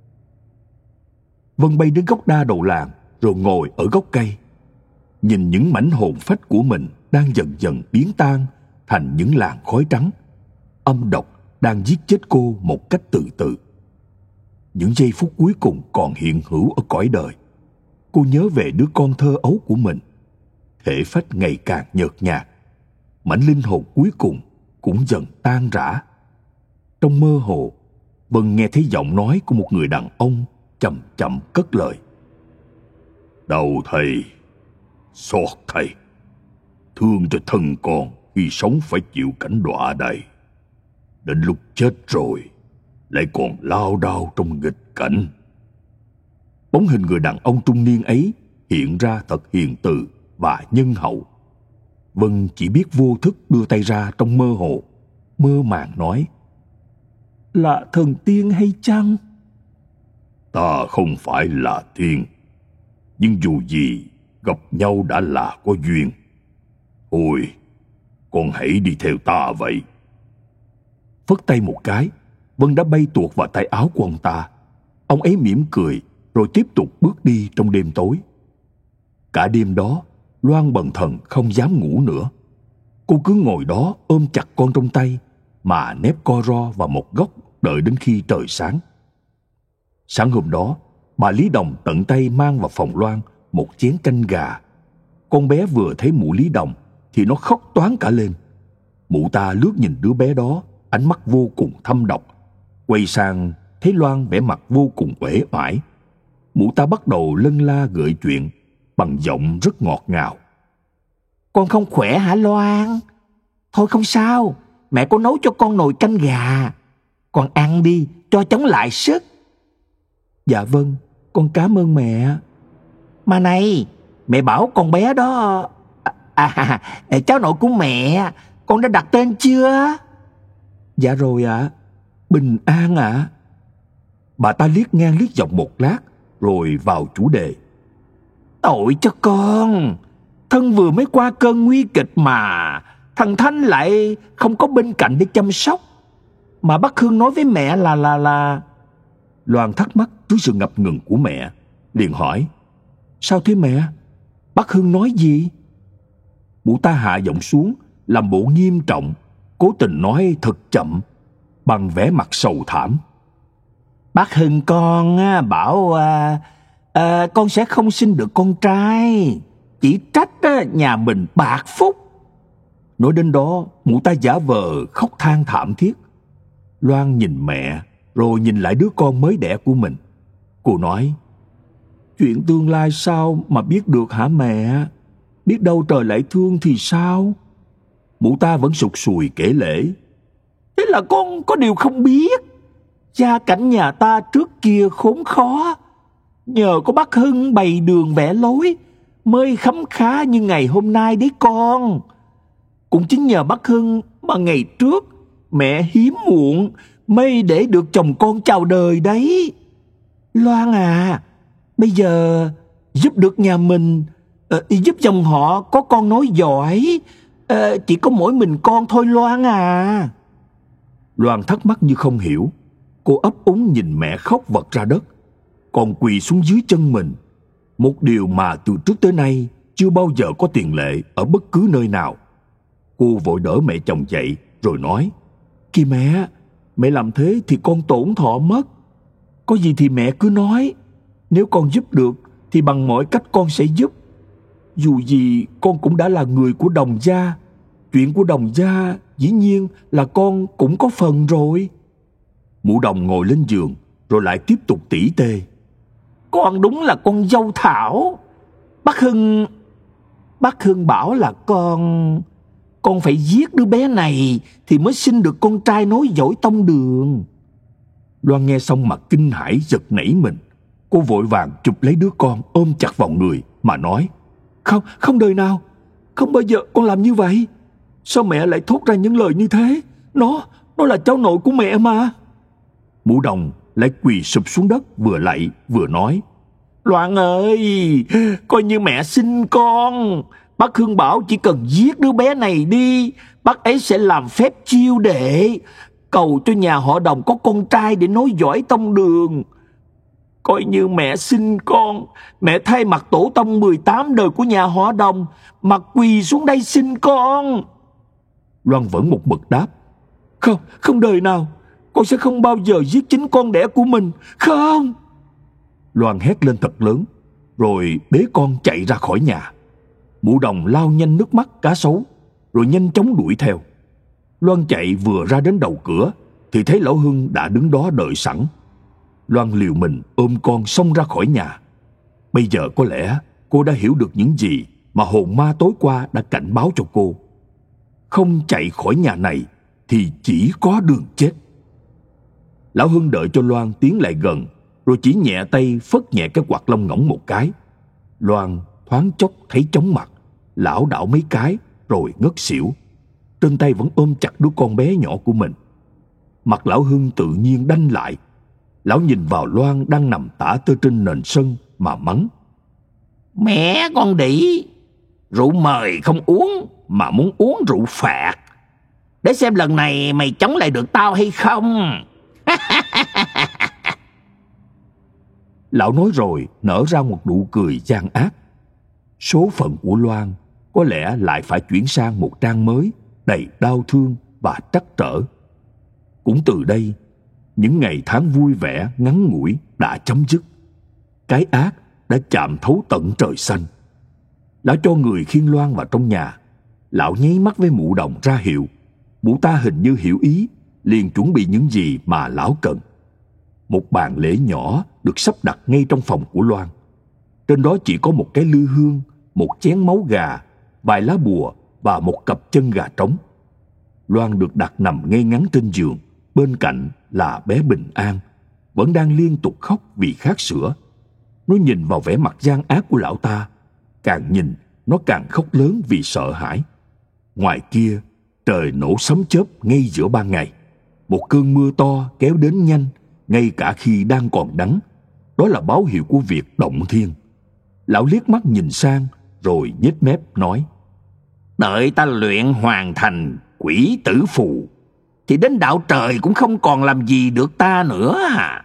Vân bay đến gốc đa đầu làng rồi ngồi ở gốc cây, nhìn những mảnh hồn phách của mình đang dần dần biến tan thành những làn khói trắng. Âm độc đang giết chết cô một cách từ từ. Những giây phút cuối cùng còn hiện hữu ở cõi đời, cô nhớ về đứa con thơ ấu của mình. Thể phách ngày càng nhợt nhạt, mảnh linh hồn cuối cùng cũng dần tan rã. Trong mơ hồ, Vân nghe thấy giọng nói của một người đàn ông chậm chậm cất lời: "Đau thầy, xót thầy, thương cho thân con khi sống phải chịu cảnh đọa đầy. Đến lúc chết rồi lại còn lao đao trong nghịch cảnh." Bóng hình người đàn ông trung niên ấy hiện ra thật hiền từ và nhân hậu. Vân chỉ biết vô thức đưa tay ra trong mơ hồ, mơ màng nói: "Là thần tiên hay chăng?" "Ta không phải là tiên, nhưng dù gì gặp nhau đã là có duyên. Thôi, con hãy đi theo ta vậy." Phất tay một cái, Vân đã bay tuột vào tay áo của ông ta. Ông ấy mỉm cười rồi tiếp tục bước đi trong đêm tối. Cả đêm đó, Loan bần thần không dám ngủ nữa. Cô cứ ngồi đó ôm chặt con trong tay mà nép co ro vào một góc đợi đến khi trời sáng. Sáng hôm đó, bà Lý Đồng tận tay mang vào phòng Loan một chén canh gà. Con bé vừa thấy mụ Lý Đồng thì nó khóc toáng cả lên. Mụ ta lướt nhìn đứa bé đó, ánh mắt vô cùng thâm độc. Quay sang thấy Loan vẻ mặt vô cùng uể oải. Mụ ta bắt đầu lân la gợi chuyện bằng giọng rất ngọt ngào: "Con không khỏe hả Loan? Thôi không sao, mẹ có nấu cho con nồi canh gà. Con ăn đi cho chống lại sức." "Dạ vâng, con cảm ơn mẹ." "Mà này, mẹ bảo con bé đó... cháu nội của mẹ, con đã đặt tên chưa?" "Dạ rồi ạ. Bình An ạ." Bà ta liếc ngang liếc dọc một lát rồi vào chủ đề: "Tội cho con, thân vừa mới qua cơn nguy kịch mà thằng Thanh lại không có bên cạnh để chăm sóc. Mà bác Hương nói với mẹ là..." Loan thắc mắc trước sự ngập ngừng của mẹ, liền hỏi: "Sao thế mẹ? Bác Hương nói gì?" Mụ ta hạ giọng xuống, làm bộ nghiêm trọng, cố tình nói thật chậm, bằng vẻ mặt sầu thảm: "Bác Hưng con bảo con sẽ không sinh được con trai, chỉ trách nhà mình bạc phúc." Nói đến đó, mụ ta giả vờ khóc than thảm thiết. Loan nhìn mẹ rồi nhìn lại đứa con mới đẻ của mình. Cô nói: "Chuyện tương lai sao mà biết được hả mẹ? Biết đâu trời lại thương thì sao?" Mụ ta vẫn sụt sùi kể lể: "Thế là con có điều không biết. Gia cảnh nhà ta trước kia khốn khó, nhờ có bác Hưng bày đường vẽ lối mới khấm khá như ngày hôm nay đấy con. Cũng chính nhờ bác Hưng mà ngày trước mẹ hiếm muộn mới để được chồng con chào đời đấy. Loan à, bây giờ giúp được nhà mình, giúp chồng họ có con nối giỏi, chỉ có mỗi mình con thôi Loan à." Loan thắc mắc như không hiểu. Cô ấp úng nhìn mẹ khóc vật ra đất, còn quỳ xuống dưới chân mình. Một điều mà từ trước tới nay chưa bao giờ có tiền lệ ở bất cứ nơi nào. Cô vội đỡ mẹ chồng dậy rồi nói: "Kìa mẹ làm thế thì con tổn thọ mất. Có gì thì mẹ cứ nói, nếu con giúp được thì bằng mọi cách con sẽ giúp. Dù gì con cũng đã là người của Đồng gia. Chuyện của Đồng gia dĩ nhiên là con cũng có phần rồi. Mụ Đồng ngồi lên giường rồi lại tiếp tục tỉ tê. Con đúng là con dâu Thảo. Bác Hưng bảo là con phải giết đứa bé này thì mới sinh được con trai nối dõi tông Đường. Loan nghe xong mặt kinh hãi giật nảy mình. Cô vội vàng chụp lấy đứa con ôm chặt vào người mà nói: Không đời nào, không bao giờ con làm như vậy. Sao mẹ lại thốt ra những lời như thế? Nó là cháu nội của mẹ mà. Mụ Đồng lại quỳ sụp xuống đất, vừa lạy vừa nói: Loan ơi, coi như mẹ sinh con. Bác Hưng bảo chỉ cần giết đứa bé này đi, bác ấy sẽ làm phép chiêu đệ, cầu cho nhà họ Đồng có con trai để nối dõi tông Đường. Coi như mẹ sinh con, mẹ thay mặt tổ tông 18 đời của nhà họ Đồng mà quỳ xuống đây xin con. Loan vẫn một mực đáp: Không đời nào, con sẽ không bao giờ giết chính con đẻ của mình, không. Loan hét lên thật lớn, rồi bế con chạy ra khỏi nhà. Mụ Đồng lau nhanh nước mắt cá sấu, rồi nhanh chóng đuổi theo. Loan chạy vừa ra đến đầu cửa, thì thấy lão Hưng đã đứng đó đợi sẵn. Loan liều mình ôm con xông ra khỏi nhà. Bây giờ có lẽ cô đã hiểu được những gì mà hồn ma tối qua đã cảnh báo cho cô. Không chạy khỏi nhà này thì chỉ có đường chết. Lão Hưng đợi cho Loan tiến lại gần, rồi chỉ nhẹ tay phất nhẹ cái quạt lông ngỗng một cái. Loan thoáng chốc thấy chóng mặt, lảo đảo mấy cái rồi ngất xỉu. Trên tay vẫn ôm chặt đứa con bé nhỏ của mình. Mặt lão Hưng tự nhiên đanh lại. Lão nhìn vào Loan đang nằm tả tơi trên nền sân mà mắng: Mẹ con đĩ, rượu mời không uống mà muốn uống rượu phạt. Để xem lần này mày chống lại được tao hay không. Lão nói rồi nở ra một nụ cười gian ác. Số phận của Loan có lẽ lại phải chuyển sang một trang mới đầy đau thương và trắc trở. Cũng từ đây, những ngày tháng vui vẻ ngắn ngủi đã chấm dứt. Cái ác đã chạm thấu tận trời xanh. Lão cho người khiêng Loan vào trong nhà. Lão nháy mắt với mụ Đồng ra hiệu. Mụ ta hình như hiểu ý, liền chuẩn bị những gì mà lão cần. Một bàn lễ nhỏ được sắp đặt ngay trong phòng của Loan. Trên đó chỉ có một cái lư hương, một chén máu gà, vài lá bùa và một cặp chân gà trống. Loan được đặt nằm ngay ngắn trên giường. Bên cạnh là bé Bình An, vẫn đang liên tục khóc vì khát sữa. Nó nhìn vào vẻ mặt gian ác của lão ta. Càng nhìn, nó càng khóc lớn vì sợ hãi. Ngoài kia, trời nổ sấm chớp ngay giữa ban ngày. Một cơn mưa to kéo đến nhanh, ngay cả khi đang còn đắng. Đó là báo hiệu của việc động thiên. Lão liếc mắt nhìn sang, rồi nhếch mép nói: Đợi ta luyện hoàn thành quỷ tử phù, thì đến đạo trời cũng không còn làm gì được ta nữa à.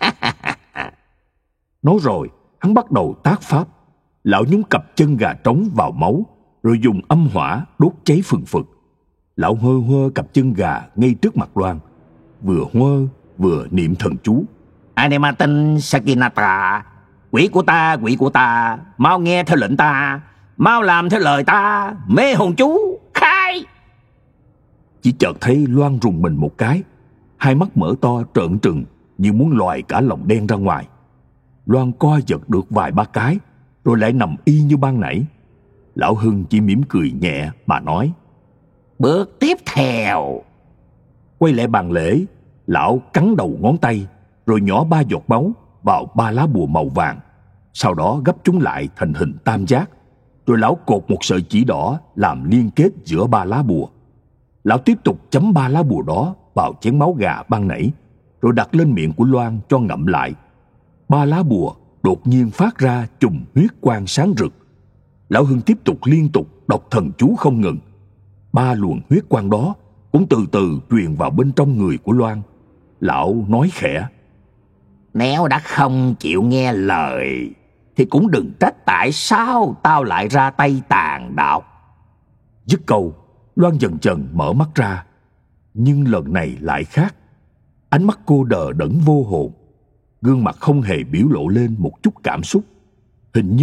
Nói rồi, hắn bắt đầu tác pháp. Lão nhúng cặp chân gà trống vào máu, rồi dùng âm hỏa đốt cháy phừng phực. Lão hơ hơ cặp chân gà ngay trước mặt Loan, vừa hơ vừa niệm thần chú: Anematin Sakinata, quỷ của ta, mau nghe theo lệnh ta, mau làm theo lời ta, mê hồn chú khai. Chỉ chợt thấy Loan rùng mình một cái, hai mắt mở to trợn trừng như muốn lòi cả lồng đen ra ngoài. Loan co giật được vài ba cái, rồi lại nằm y như ban nãy. Lão Hưng chỉ mỉm cười nhẹ mà nói: Bước tiếp theo. Quay lại bàn lễ, lão cắn đầu ngón tay, rồi nhỏ 3 giọt máu vào 3 lá bùa màu vàng. Sau đó gấp chúng lại thành hình tam giác, rồi lão cột một sợi chỉ đỏ làm liên kết giữa 3 lá bùa. Lão tiếp tục chấm 3 lá bùa đó vào chén máu gà ban nãy, rồi đặt lên miệng của Loan cho ngậm lại. 3 lá bùa đột nhiên phát ra chùm huyết quang sáng rực. Lão Hưng tiếp tục liên tục đọc thần chú không ngừng. 3 luồng huyết quang đó cũng từ từ truyền vào bên trong người của Loan. Lão nói khẽ: Nếu đã không chịu nghe lời thì cũng đừng trách tại sao tao lại ra tay tàn độc. Dứt câu, Loan dần dần mở mắt ra. Nhưng lần này lại khác. Ánh mắt cô đờ đẫn vô hồn. Gương mặt không hề biểu lộ lên một chút cảm xúc. Hình như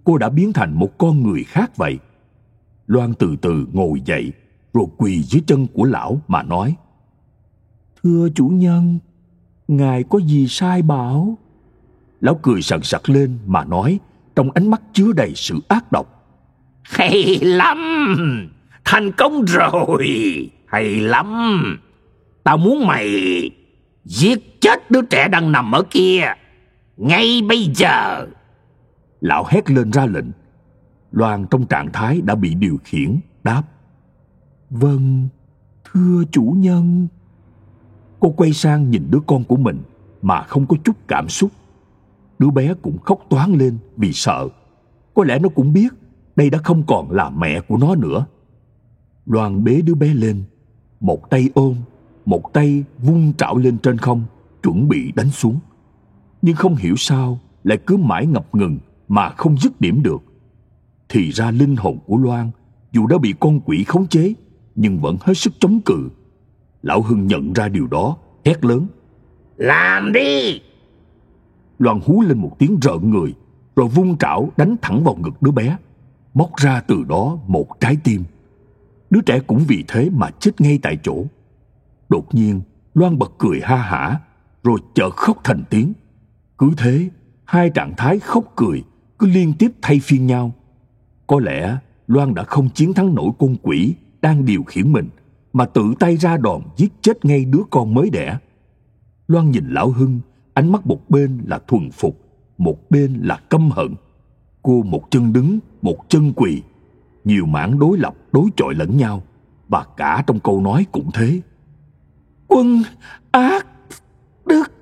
cô đã biến thành một con người khác vậy. Loan từ từ ngồi dậy, rồi quỳ dưới chân của lão mà nói: "Thưa chủ nhân, ngài có gì sai bảo?" Lão cười sần sật lên mà nói, trong ánh mắt chứa đầy sự ác độc: "Hay lắm, thành công rồi, hay lắm. Tao muốn mày giết chết đứa trẻ đang nằm ở kia, ngay bây giờ." Lão hét lên ra lệnh. Loan trong trạng thái đã bị điều khiển, đáp: "Vâng, thưa chủ nhân." Cô quay sang nhìn đứa con của mình mà không có chút cảm xúc. Đứa bé cũng khóc toáng lên vì sợ. Có lẽ nó cũng biết đây đã không còn là mẹ của nó nữa. Loan bế đứa bé lên, một tay ôm, một tay vung trảo lên trên không, chuẩn bị đánh xuống. Nhưng không hiểu sao lại cứ mãi ngập ngừng mà không dứt điểm được. Thì ra linh hồn của Loan dù đã bị con quỷ khống chế nhưng vẫn hết sức chống cự. Lão Hưng nhận ra điều đó, hét lớn: "Làm đi!" Loan hú lên một tiếng rợn người, rồi vung trảo đánh thẳng vào ngực đứa bé, móc ra từ đó một trái tim. Đứa trẻ cũng vì thế mà chết ngay tại chỗ. Đột nhiên Loan bật cười ha hả, rồi chợt khóc thành tiếng. Cứ thế, hai trạng thái khóc cười cứ liên tiếp thay phiên nhau. Có lẽ Loan đã không chiến thắng nổi con quỷ đang điều khiển mình, mà tự tay ra đòn giết chết ngay đứa con mới đẻ. Loan nhìn lão Hưng, ánh mắt một bên là thuần phục, một bên là căm hận. Cô một chân đứng, một chân quỳ, nhiều mảng đối lập đối chọi lẫn nhau, và cả trong câu nói cũng thế. "Quân ác đức,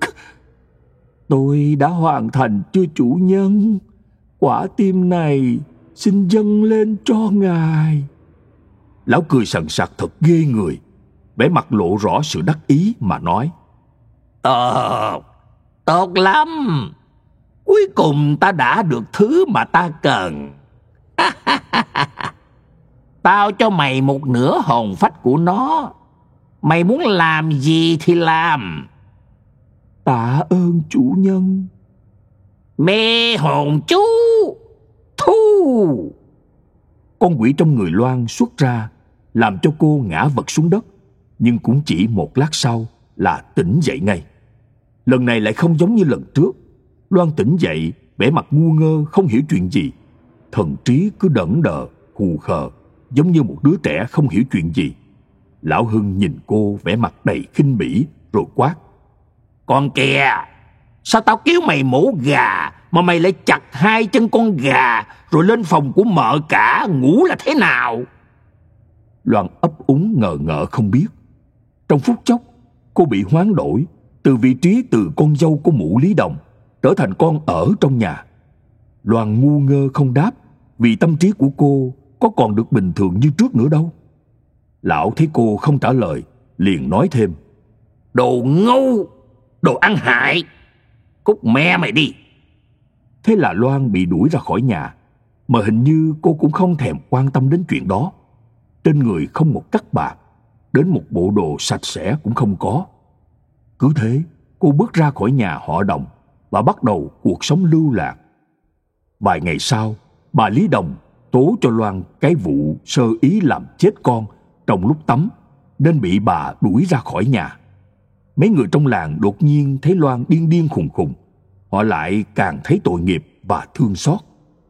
tôi đã hoàn thành chưa chủ nhân? Quả tim này xin dâng lên cho ngài." Lão cười sần sặc thật ghê người, vẻ mặt lộ rõ sự đắc ý mà nói: "Tốt, tốt lắm. Cuối cùng ta đã được thứ mà ta cần. Tao cho mày một nửa hồn phách của nó. Mày muốn làm gì thì làm." "Tạ ơn chủ nhân." "Mê hồn chú, thu!" Con quỷ trong người Loan xuất ra, làm cho cô ngã vật xuống đất, nhưng cũng chỉ một lát sau là tỉnh dậy ngay. Lần này lại không giống như lần trước. Loan tỉnh dậy, vẻ mặt ngu ngơ không hiểu chuyện gì. Thần trí cứ đẩn đờ, hù khờ, giống như một đứa trẻ không hiểu chuyện gì. Lão Hưng nhìn cô vẻ mặt đầy khinh bỉ, rồi quát: "Con kìa, sao tao cứu mày mổ gà mà mày lại chặt hai chân con gà rồi lên phòng của mợ cả ngủ là thế nào?" Loan ấp úng ngờ ngợ không biết. Trong phút chốc, cô bị hoán đổi từ vị trí từ con dâu của mụ Lý Đồng trở thành con ở trong nhà. Loan ngu ngơ không đáp, vì tâm trí của cô có còn được bình thường như trước nữa đâu. Lão thấy cô không trả lời, liền nói thêm: "Đồ ngu, đồ ăn hại, cút mẹ mày đi." Thế là Loan bị đuổi ra khỏi nhà, mà hình như cô cũng không thèm quan tâm đến chuyện đó. Trên người không một cắc bạc, đến một bộ đồ sạch sẽ cũng không có. Cứ thế, cô bước ra khỏi nhà họ Đồng và bắt đầu cuộc sống lưu lạc. Vài ngày sau, bà Lý Đồng tố cho Loan cái vụ sơ ý làm chết con trong lúc tắm, nên bị bà đuổi ra khỏi nhà. Mấy người trong làng đột nhiên thấy Loan điên điên khùng khùng, họ lại càng thấy tội nghiệp và thương xót.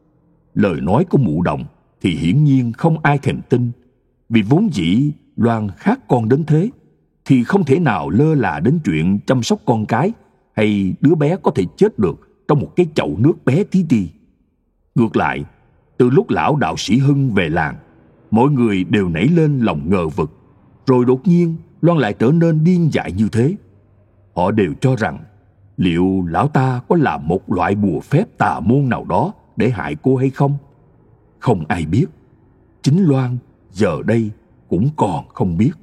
Lời nói của mụ Đồng thì hiển nhiên không ai thèm tin, vì vốn dĩ Loan khác con đến thế thì không thể nào lơ là đến chuyện chăm sóc con cái, hay đứa bé có thể chết được trong một cái chậu nước bé tí ti. Ngược lại, từ lúc lão đạo sĩ Hưng về làng, mọi người đều nảy lên lòng ngờ vực, rồi đột nhiên Loan lại trở nên điên dại như thế. Họ đều cho rằng liệu lão ta có làm một loại bùa phép tà môn nào đó để hại cô hay không? Không ai biết. Chính Loan giờ đây cũng còn không biết.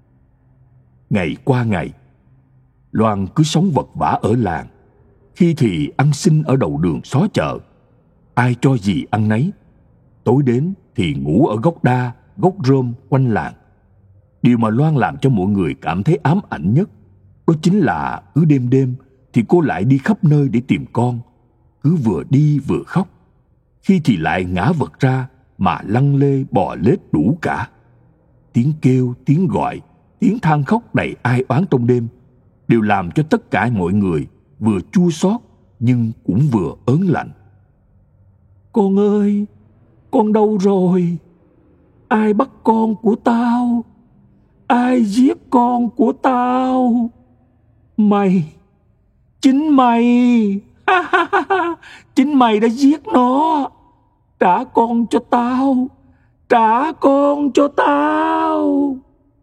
Ngày qua ngày, Loan cứ sống vật vã ở làng, khi thì ăn xin ở đầu đường xó chợ, ai cho gì ăn nấy. Tối đến thì ngủ ở gốc đa, gốc rơm quanh làng. Điều mà Loan làm cho mọi người cảm thấy ám ảnh nhất, đó chính là cứ đêm đêm thì cô lại đi khắp nơi để tìm con, cứ vừa đi vừa khóc. khi thì lại ngã vật ra mà lăn lê bò lết đủ cả. Tiếng kêu, tiếng gọi, tiếng than khóc đầy ai oán trong đêm đều làm cho tất cả mọi người vừa chua xót nhưng cũng vừa ớn lạnh. Con ơi, con đâu rồi? Ai bắt con của tao? Ai giết con của tao? Mày, chính mày, chính mày đã giết nó. Trả con cho tao, trả con cho tao.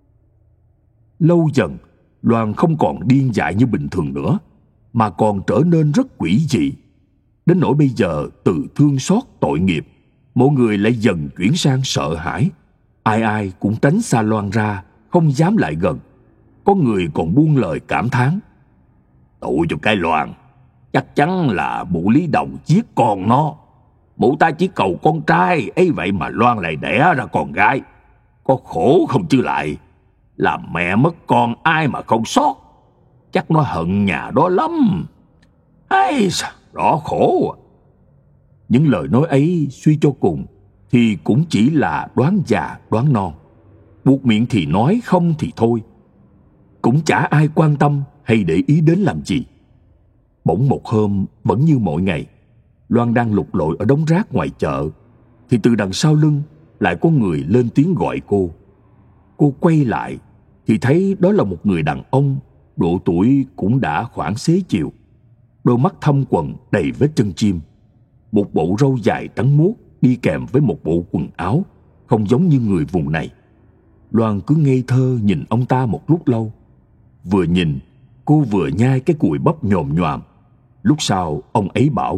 Lâu dần, Loan không còn điên dại như bình thường nữa, mà còn trở nên rất quỷ dị. Đến nỗi bây giờ từ thương xót tội nghiệp, mọi người lại dần chuyển sang sợ hãi. Ai ai cũng tránh xa Loan ra, không dám lại gần. Có người còn buông lời cảm thán: tội cho cái Loan, chắc chắn là mụ Lý Đồng giết con nó. Mụ ta chỉ cầu con trai, ấy vậy mà Loan lại đẻ ra con gái. Có khổ không chứ lại. Làm mẹ mất con ai mà không xót. Chắc nó hận nhà đó lắm. Ây, rõ khổ à. Những lời nói ấy suy cho cùng thì cũng chỉ là đoán già đoán non. Buộc miệng thì nói, không thì thôi. Cũng chả ai quan tâm hay để ý đến làm gì. Bỗng một hôm, vẫn như mọi ngày, Loan đang lục lội ở đống rác ngoài chợ, thì từ đằng sau lưng lại có người lên tiếng gọi cô. Cô quay lại thì thấy đó là một người đàn ông, độ tuổi cũng đã khoảng xế chiều, đôi mắt thâm quầng đầy vết chân chim, một bộ râu dài trắng muốt đi kèm với một bộ quần áo không giống như người vùng này. Loan cứ ngây thơ nhìn ông ta một lúc lâu. Vừa nhìn, cô vừa nhai cái cùi bắp nhồm nhoàm. Lúc sau ông ấy bảo: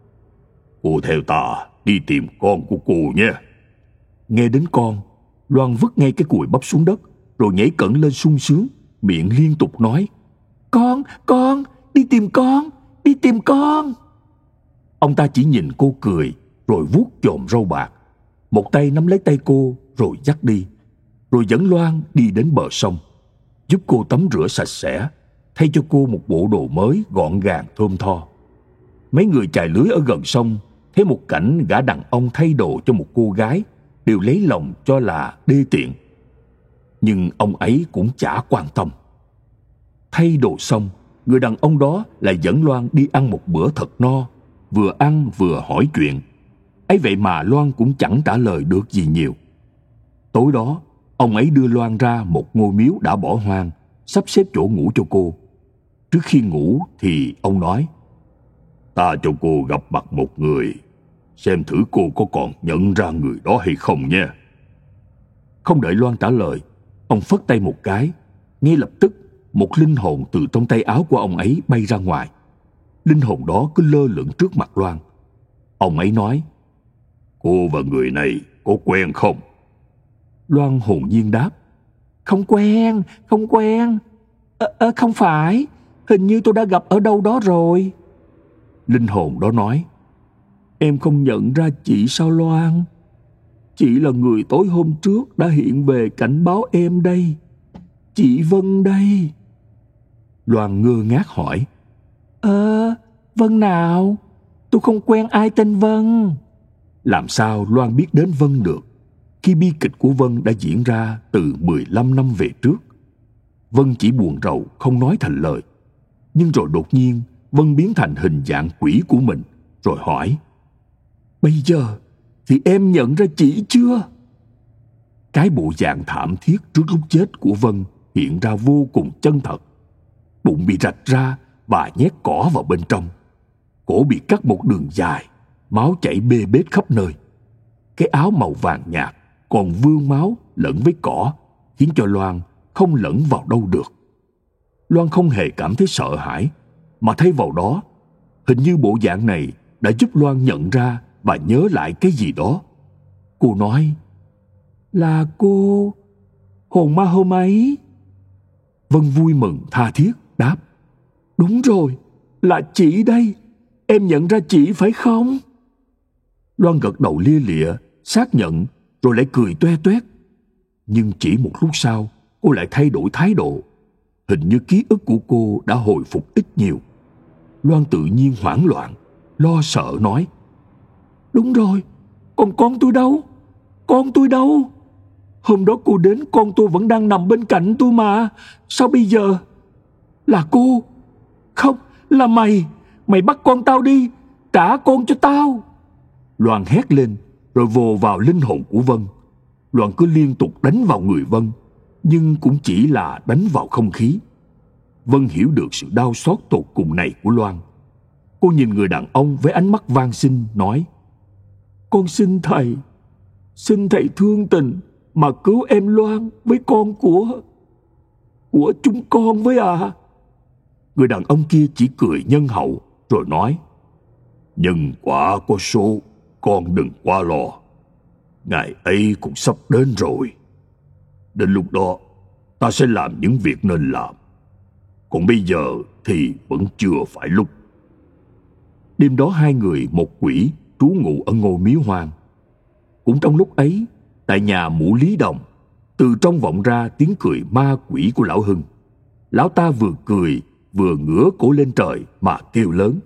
cô theo ta đi tìm con của cô nhé. Nghe đến con, Loan vứt ngay cái cùi bắp xuống đất, rồi nhảy cẫng lên sung sướng, miệng liên tục nói: Con, đi tìm con, đi tìm con. Ông ta chỉ nhìn cô cười, rồi vuốt chòm râu bạc, một tay nắm lấy tay cô rồi dắt đi, rồi dẫn Loan đi đến bờ sông, giúp cô tắm rửa sạch sẽ, thay cho cô một bộ đồ mới gọn gàng thơm tho. Mấy người chài lưới ở gần sông thấy một cảnh gã đàn ông thay đồ cho một cô gái đều lấy lòng cho là đê tiện. Nhưng ông ấy cũng chả quan tâm. Thay đồ xong, người đàn ông đó lại dẫn Loan đi ăn một bữa thật no, vừa ăn vừa hỏi chuyện. Ấy vậy mà Loan cũng chẳng trả lời được gì nhiều. Tối đó, ông ấy đưa Loan ra một ngôi miếu đã bỏ hoang, sắp xếp chỗ ngủ cho cô. Trước khi ngủ thì ông nói: ta cho cô gặp mặt một người, xem thử cô có còn nhận ra người đó hay không nha. Không đợi Loan trả lời, ông phất tay một cái, ngay lập tức một linh hồn từ trong tay áo của ông ấy bay ra ngoài. Linh hồn đó cứ lơ lửng trước mặt Loan. Ông ấy nói: cô và người này có quen không? Loan hồn nhiên đáp: không quen. Không phải, hình như tôi đã gặp ở đâu đó rồi. Linh hồn đó nói: em không nhận ra chị sao Loan? Chị là người tối hôm trước đã hiện về cảnh báo em đây. Chị Vân đây. Loan ngơ ngác hỏi: Vân nào? Tôi không quen ai tên Vân. Làm sao Loan biết đến Vân được, khi bi kịch của Vân đã diễn ra từ 15 năm về trước? Vân chỉ buồn rầu không nói thành lời. Nhưng rồi đột nhiên Vân biến thành hình dạng quỷ của mình, rồi hỏi: bây giờ thì em nhận ra chị chưa? Cái bộ dạng thảm thiết trước lúc chết của Vân hiện ra vô cùng chân thật. Bụng bị rạch ra và nhét cỏ vào bên trong. Cổ bị cắt một đường dài, máu chảy bê bết khắp nơi. Cái áo màu vàng nhạt còn vương máu lẫn với cỏ, khiến cho Loan không lẫn vào đâu được. Loan không hề cảm thấy sợ hãi, mà thay vào đó, hình như bộ dạng này đã giúp Loan nhận ra và nhớ lại cái gì đó. Cô nói: là cô, hồn ma hôm ấy. Vân vui mừng tha thiết đáp: đúng rồi, là chị đây. Em nhận ra chị phải không? Loan gật đầu lia lịa, xác nhận, rồi lại cười toe toét. Nhưng chỉ một lúc sau, cô lại thay đổi thái độ. Hình như ký ức của cô đã hồi phục ít nhiều. Loan tự nhiên hoảng loạn, lo sợ nói: Đúng rồi, còn con tôi đâu? Con tôi đâu? Hôm đó cô đến con tôi vẫn đang nằm bên cạnh tôi mà. Sao bây giờ? Là cô? Không, là mày. Mày bắt con tao đi. Trả con cho tao. Loan hét lên rồi vồ vào linh hồn của Vân. Loan cứ liên tục đánh vào người Vân, nhưng cũng chỉ là đánh vào không khí. Vân hiểu được sự đau xót tột cùng này của Loan. Cô nhìn người đàn ông với ánh mắt van xin nói: Con xin thầy thương tình mà cứu em Loan với con của chúng con với à. Người đàn ông kia chỉ cười nhân hậu rồi nói: nhân quả có số, con đừng quá lo. Ngày ấy cũng sắp đến rồi. Đến lúc đó ta sẽ làm những việc nên làm. Còn bây giờ thì vẫn chưa phải lúc. Đêm đó hai người một quỷ trú ngụ ở ngôi miếu hoang. Cũng trong lúc ấy, tại nhà mụ Lý Đồng, từ trong vọng ra tiếng cười ma quỷ của lão Hưng. Lão ta vừa cười vừa ngửa cổ lên trời mà kêu lớn: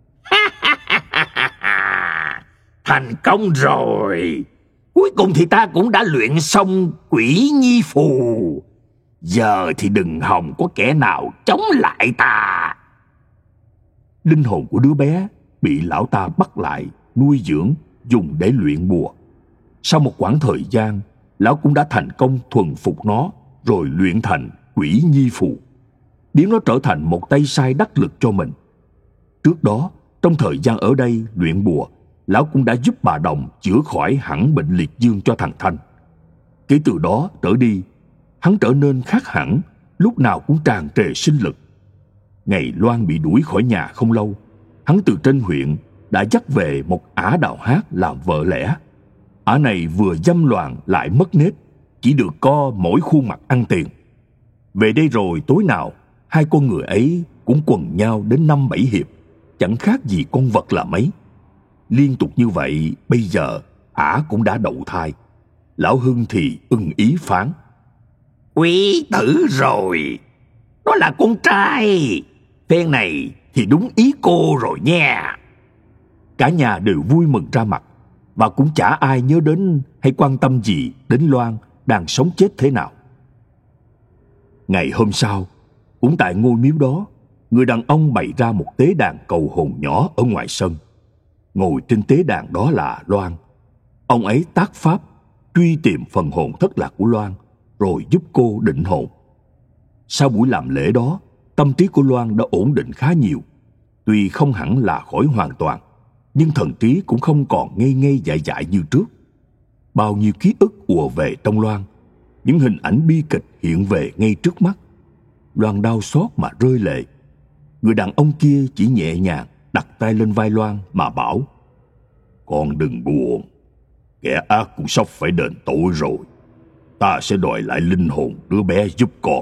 Thành công rồi. Cuối cùng thì ta cũng đã luyện xong quỷ nhi phù. Giờ thì đừng hòng có kẻ nào chống lại ta. Linh hồn của đứa bé bị lão ta bắt lại nuôi dưỡng, dùng để luyện bùa. Sau một quãng thời gian, lão cũng đã thành công thuần phục nó, rồi luyện thành quỷ nhi phù, biến nó trở thành một tay sai đắc lực cho mình. Trước đó, trong thời gian ở đây luyện bùa, lão cũng đã giúp bà Đồng chữa khỏi hẳn bệnh liệt dương cho thằng Thanh. Kể từ đó trở đi, hắn trở nên khác hẳn, lúc nào cũng tràn trề sinh lực. Ngày Loan bị đuổi khỏi nhà không lâu, hắn từ trên huyện đã dắt về một ả đào hát làm vợ lẽ. Ả này vừa dâm loạn lại mất nết, chỉ được co mỗi khuôn mặt ăn tiền. Về đây rồi tối nào hai con người ấy cũng quần nhau đến 5-7 hiệp, chẳng khác gì con vật là mấy. Liên tục như vậy, bây giờ ả cũng đã đậu thai. Lão Hưng thì ưng ý phán: Quý tử rồi, đó là con trai. Phen này thì đúng ý cô rồi nha. Cả nhà đều vui mừng ra mặt, và cũng chả ai nhớ đến hay quan tâm gì đến Loan đang sống chết thế nào. Ngày hôm sau, cũng tại ngôi miếu đó, người đàn ông bày ra một tế đàn cầu hồn nhỏ ở ngoài sân. Ngồi trên tế đàn đó là Loan. Ông ấy tác pháp truy tìm phần hồn thất lạc của Loan, rồi giúp cô định hồn. Sau buổi làm lễ đó, tâm trí của Loan đã ổn định khá nhiều. Tuy không hẳn là khỏi hoàn toàn, nhưng thần trí cũng không còn ngây ngây dại dại như trước. Bao nhiêu ký ức ùa về trong Loan, những hình ảnh bi kịch hiện về ngay trước mắt. Loan đau xót mà rơi lệ. Người đàn ông kia chỉ nhẹ nhàng đặt tay lên vai Loan mà bảo: Con đừng buồn, kẻ ác cũng sắp phải đền tội rồi. Ta sẽ đòi lại linh hồn đứa bé giúp con.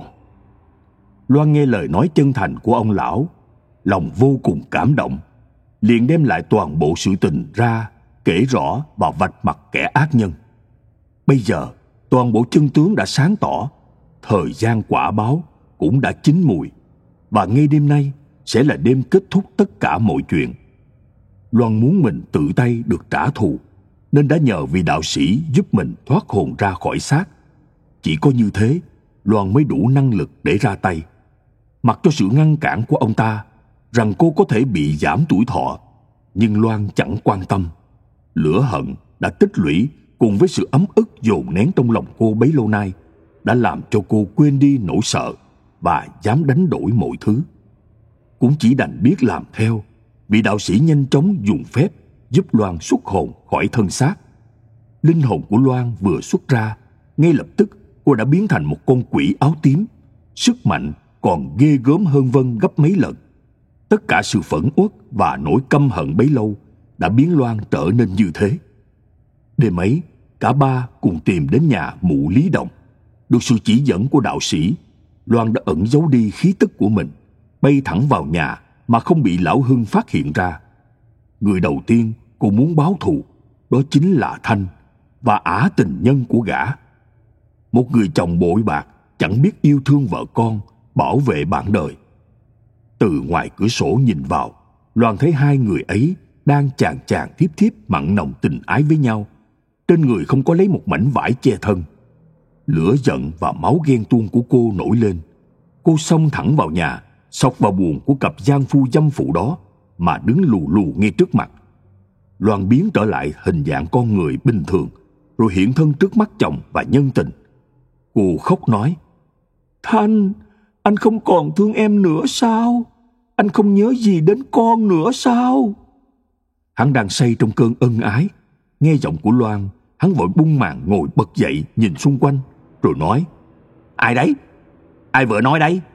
Loan nghe lời nói chân thành của ông lão, lòng vô cùng cảm động, liền đem lại toàn bộ sự tình ra, kể rõ và vạch mặt kẻ ác nhân. Bây giờ toàn bộ chân tướng đã sáng tỏ, thời gian quả báo cũng đã chín mùi, và ngay đêm nay sẽ là đêm kết thúc tất cả mọi chuyện. Loan muốn mình tự tay được trả thù, nên đã nhờ vị đạo sĩ giúp mình thoát hồn ra khỏi xác. Chỉ có như thế, Loan mới đủ năng lực để ra tay. Mặc cho sự ngăn cản của ông ta rằng cô có thể bị giảm tuổi thọ, nhưng Loan chẳng quan tâm. Lửa hận đã tích lũy cùng với sự ấm ức dồn nén trong lòng cô bấy lâu nay đã làm cho cô quên đi nỗi sợ và dám đánh đổi mọi thứ. Cũng chỉ đành biết làm theo. Vị đạo sĩ nhanh chóng dùng phép giúp Loan xuất hồn khỏi thân xác. Linh hồn của Loan vừa xuất ra, ngay lập tức cô đã biến thành một con quỷ áo tím. Sức mạnh còn ghê gớm hơn Vân gấp mấy lần. Tất cả sự phẫn uất và nỗi căm hận bấy lâu đã biến Loan trở nên như thế. Đêm ấy, cả ba cùng tìm đến nhà mụ Lý Đồng. Được sự chỉ dẫn của đạo sĩ, Loan đã ẩn giấu đi khí tức của mình, bay thẳng vào nhà mà không bị lão Hưng phát hiện ra. Người đầu tiên cô muốn báo thù đó chính là Thanh và ả tình nhân của gã. Một người chồng bội bạc, chẳng biết yêu thương vợ con, bảo vệ bạn đời. Từ ngoài cửa sổ nhìn vào, Loan thấy hai người ấy đang chàng chàng thiếp thiếp mặn nồng tình ái với nhau. Trên người không có lấy một mảnh vải che thân. Lửa giận và máu ghen tuông của cô nổi lên. Cô xông thẳng vào nhà, xộc vào buồng của cặp giang phu dâm phụ đó mà đứng lù lù ngay trước mặt. Loan biến trở lại hình dạng con người bình thường, rồi hiện thân trước mắt chồng và nhân tình. Cô khóc nói: Thanh, anh không còn thương em nữa sao? Anh không nhớ gì đến con nữa sao? Hắn đang say trong cơn ân ái. Nghe giọng của Loan, hắn vội bung màn ngồi bật dậy nhìn xung quanh, rồi nói: Ai đấy? Ai vừa nói đấy?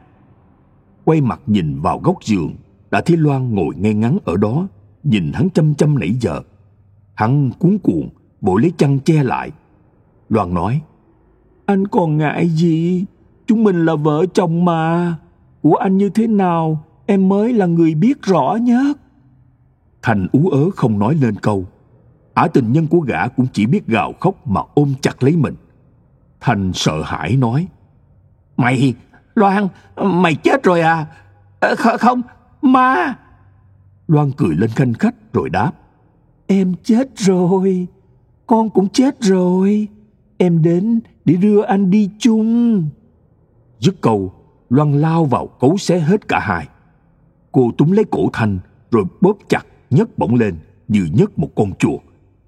Quay mặt nhìn vào góc giường, đã thấy Loan ngồi ngay ngắn ở đó, nhìn hắn chăm chăm nãy giờ. Hắn cuống cuồng vội lấy chăn che lại. Loan nói: Anh còn ngại gì? Chúng mình là vợ chồng mà. Của anh như thế nào em mới là người biết rõ nhất. Thành ú ớ không nói lên câu. Ả tình nhân của gã cũng chỉ biết gào khóc mà ôm chặt lấy mình. Thành sợ hãi nói: Mày, Loan, mày chết rồi à? Không, ma. Loan cười lên khanh khách rồi đáp: Em chết rồi, con cũng chết rồi. Em đến để đưa anh đi chung. Dứt câu, Loan lao vào cấu xé hết cả hai. Cô túm lấy cổ Thanh rồi bóp chặt, nhấc bổng lên như nhấc một con chuột.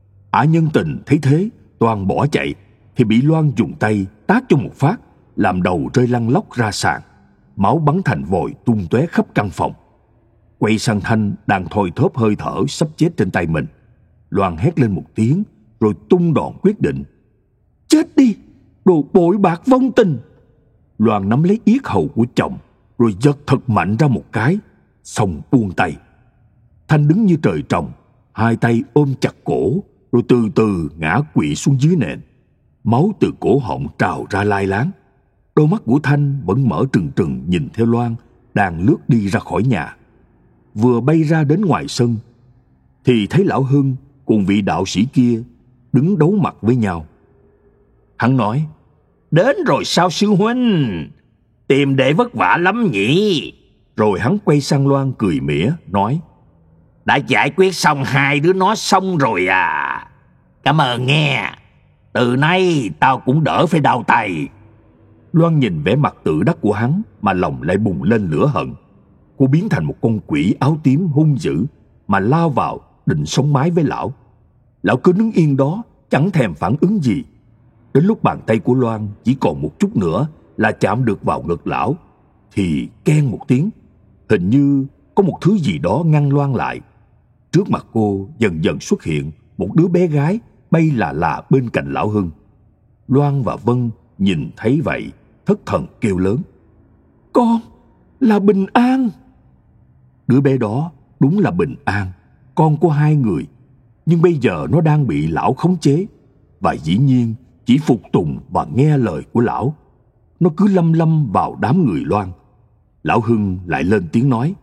Ả nhân tình thấy thế toàn bỏ chạy, thì bị Loan dùng tay tát cho một phát, làm đầu rơi lăn lóc ra sàn. Máu bắn thành vòi tung tóe khắp căn phòng. Quay sang Thanh đang thoi thóp hơi thở sắp chết trên tay mình. Loan hét lên một tiếng rồi tung đòn quyết định: Chết đi, đồ bội bạc vong tình. Loan nắm lấy yết hầu của chồng rồi giật thật mạnh ra một cái, xong buông tay. Thanh đứng như trời trồng, hai tay ôm chặt cổ, rồi từ từ ngã quỵ xuống dưới nền. Máu từ cổ họng trào ra lai láng. Đôi mắt của Thanh vẫn mở trừng trừng nhìn theo Loan đang lướt đi ra khỏi nhà. Vừa bay ra đến ngoài sân thì thấy lão Hưng cùng vị đạo sĩ kia đứng đấu mặt với nhau. Hắn nói: Đến rồi sao sư huynh? Tìm đệ vất vả lắm nhỉ? Rồi hắn quay sang Loan cười mỉa nói: Đã giải quyết xong hai đứa nó xong rồi à? Cảm ơn nghe. Từ nay tao cũng đỡ phải đau tay. Loan nhìn vẻ mặt tự đắc của hắn mà lòng lại bùng lên lửa hận. Cô biến thành một con quỷ áo tím hung dữ mà lao vào định sống mái với lão. Lão cứ đứng yên đó chẳng thèm phản ứng gì. Đến lúc bàn tay của Loan chỉ còn một chút nữa là chạm được vào ngực lão, thì keng một tiếng, hình như có một thứ gì đó ngăn Loan lại. Trước mặt cô dần dần xuất hiện một đứa bé gái bay lạ lạ bên cạnh lão Hưng. Loan và Vân nhìn thấy vậy thất thần kêu lớn: Con là Bình An. Đứa bé đó đúng là Bình An, con của hai người. Nhưng bây giờ nó đang bị lão khống chế, và dĩ nhiên chỉ phục tùng và nghe lời của lão. Nó cứ lâm lâm vào đám người Loan. Lão Hưng lại lên tiếng nói: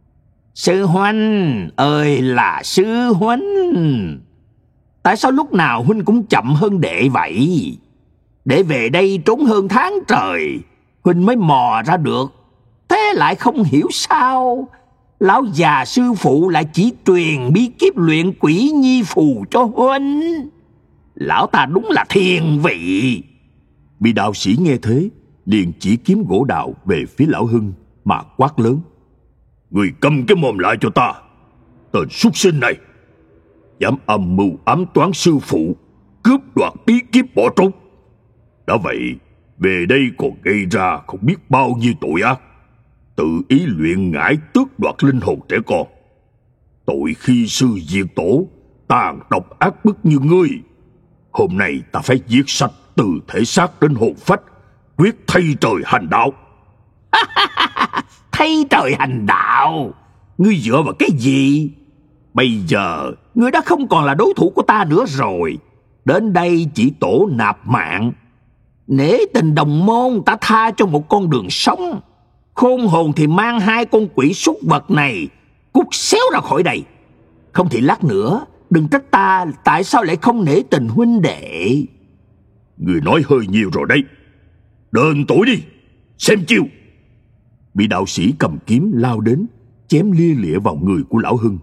Sư huynh ơi là sư huynh, tại sao lúc nào huynh cũng chậm hơn đệ vậy? Đệ về đây trốn hơn tháng trời, huynh mới mò ra được. Thế lại không hiểu sao lão già sư phụ lại chỉ truyền bí kíp luyện quỷ nhi phù cho huynh. Lão ta đúng là thiên vị. Bị đạo sĩ nghe thế liền chỉ kiếm gỗ đào về phía lão Hưng mà quát lớn: Người câm cái mồm lại cho ta! Tên súc sinh này dám âm mưu ám toán sư phụ, cướp đoạt bí kíp bỏ trốn. Đã vậy về đây còn gây ra không biết bao nhiêu tội ác, tự ý luyện ngải tước đoạt linh hồn trẻ con. Tội khi sư diệt tổ, tàn độc ác bức như ngươi. Hôm nay ta phải giết sạch từ thể xác đến hồn phách, quyết thay trời hành đạo. Thay trời hành đạo? Ngươi dựa vào cái gì? Bây giờ ngươi đã không còn là đối thủ của ta nữa rồi. Đến đây chỉ tổ nạp mạng. Nể tình đồng môn, ta tha cho một con đường sống. Khôn hồn thì mang hai con quỷ súc vật này cút xéo ra khỏi đây. Không thì lát nữa đừng trách ta tại sao lại không nể tình huynh đệ. Người nói hơi nhiều rồi đấy. Đền tội đi, xem chiêu. Bị đạo sĩ cầm kiếm lao đến, chém lia lịa vào người của lão Hưng.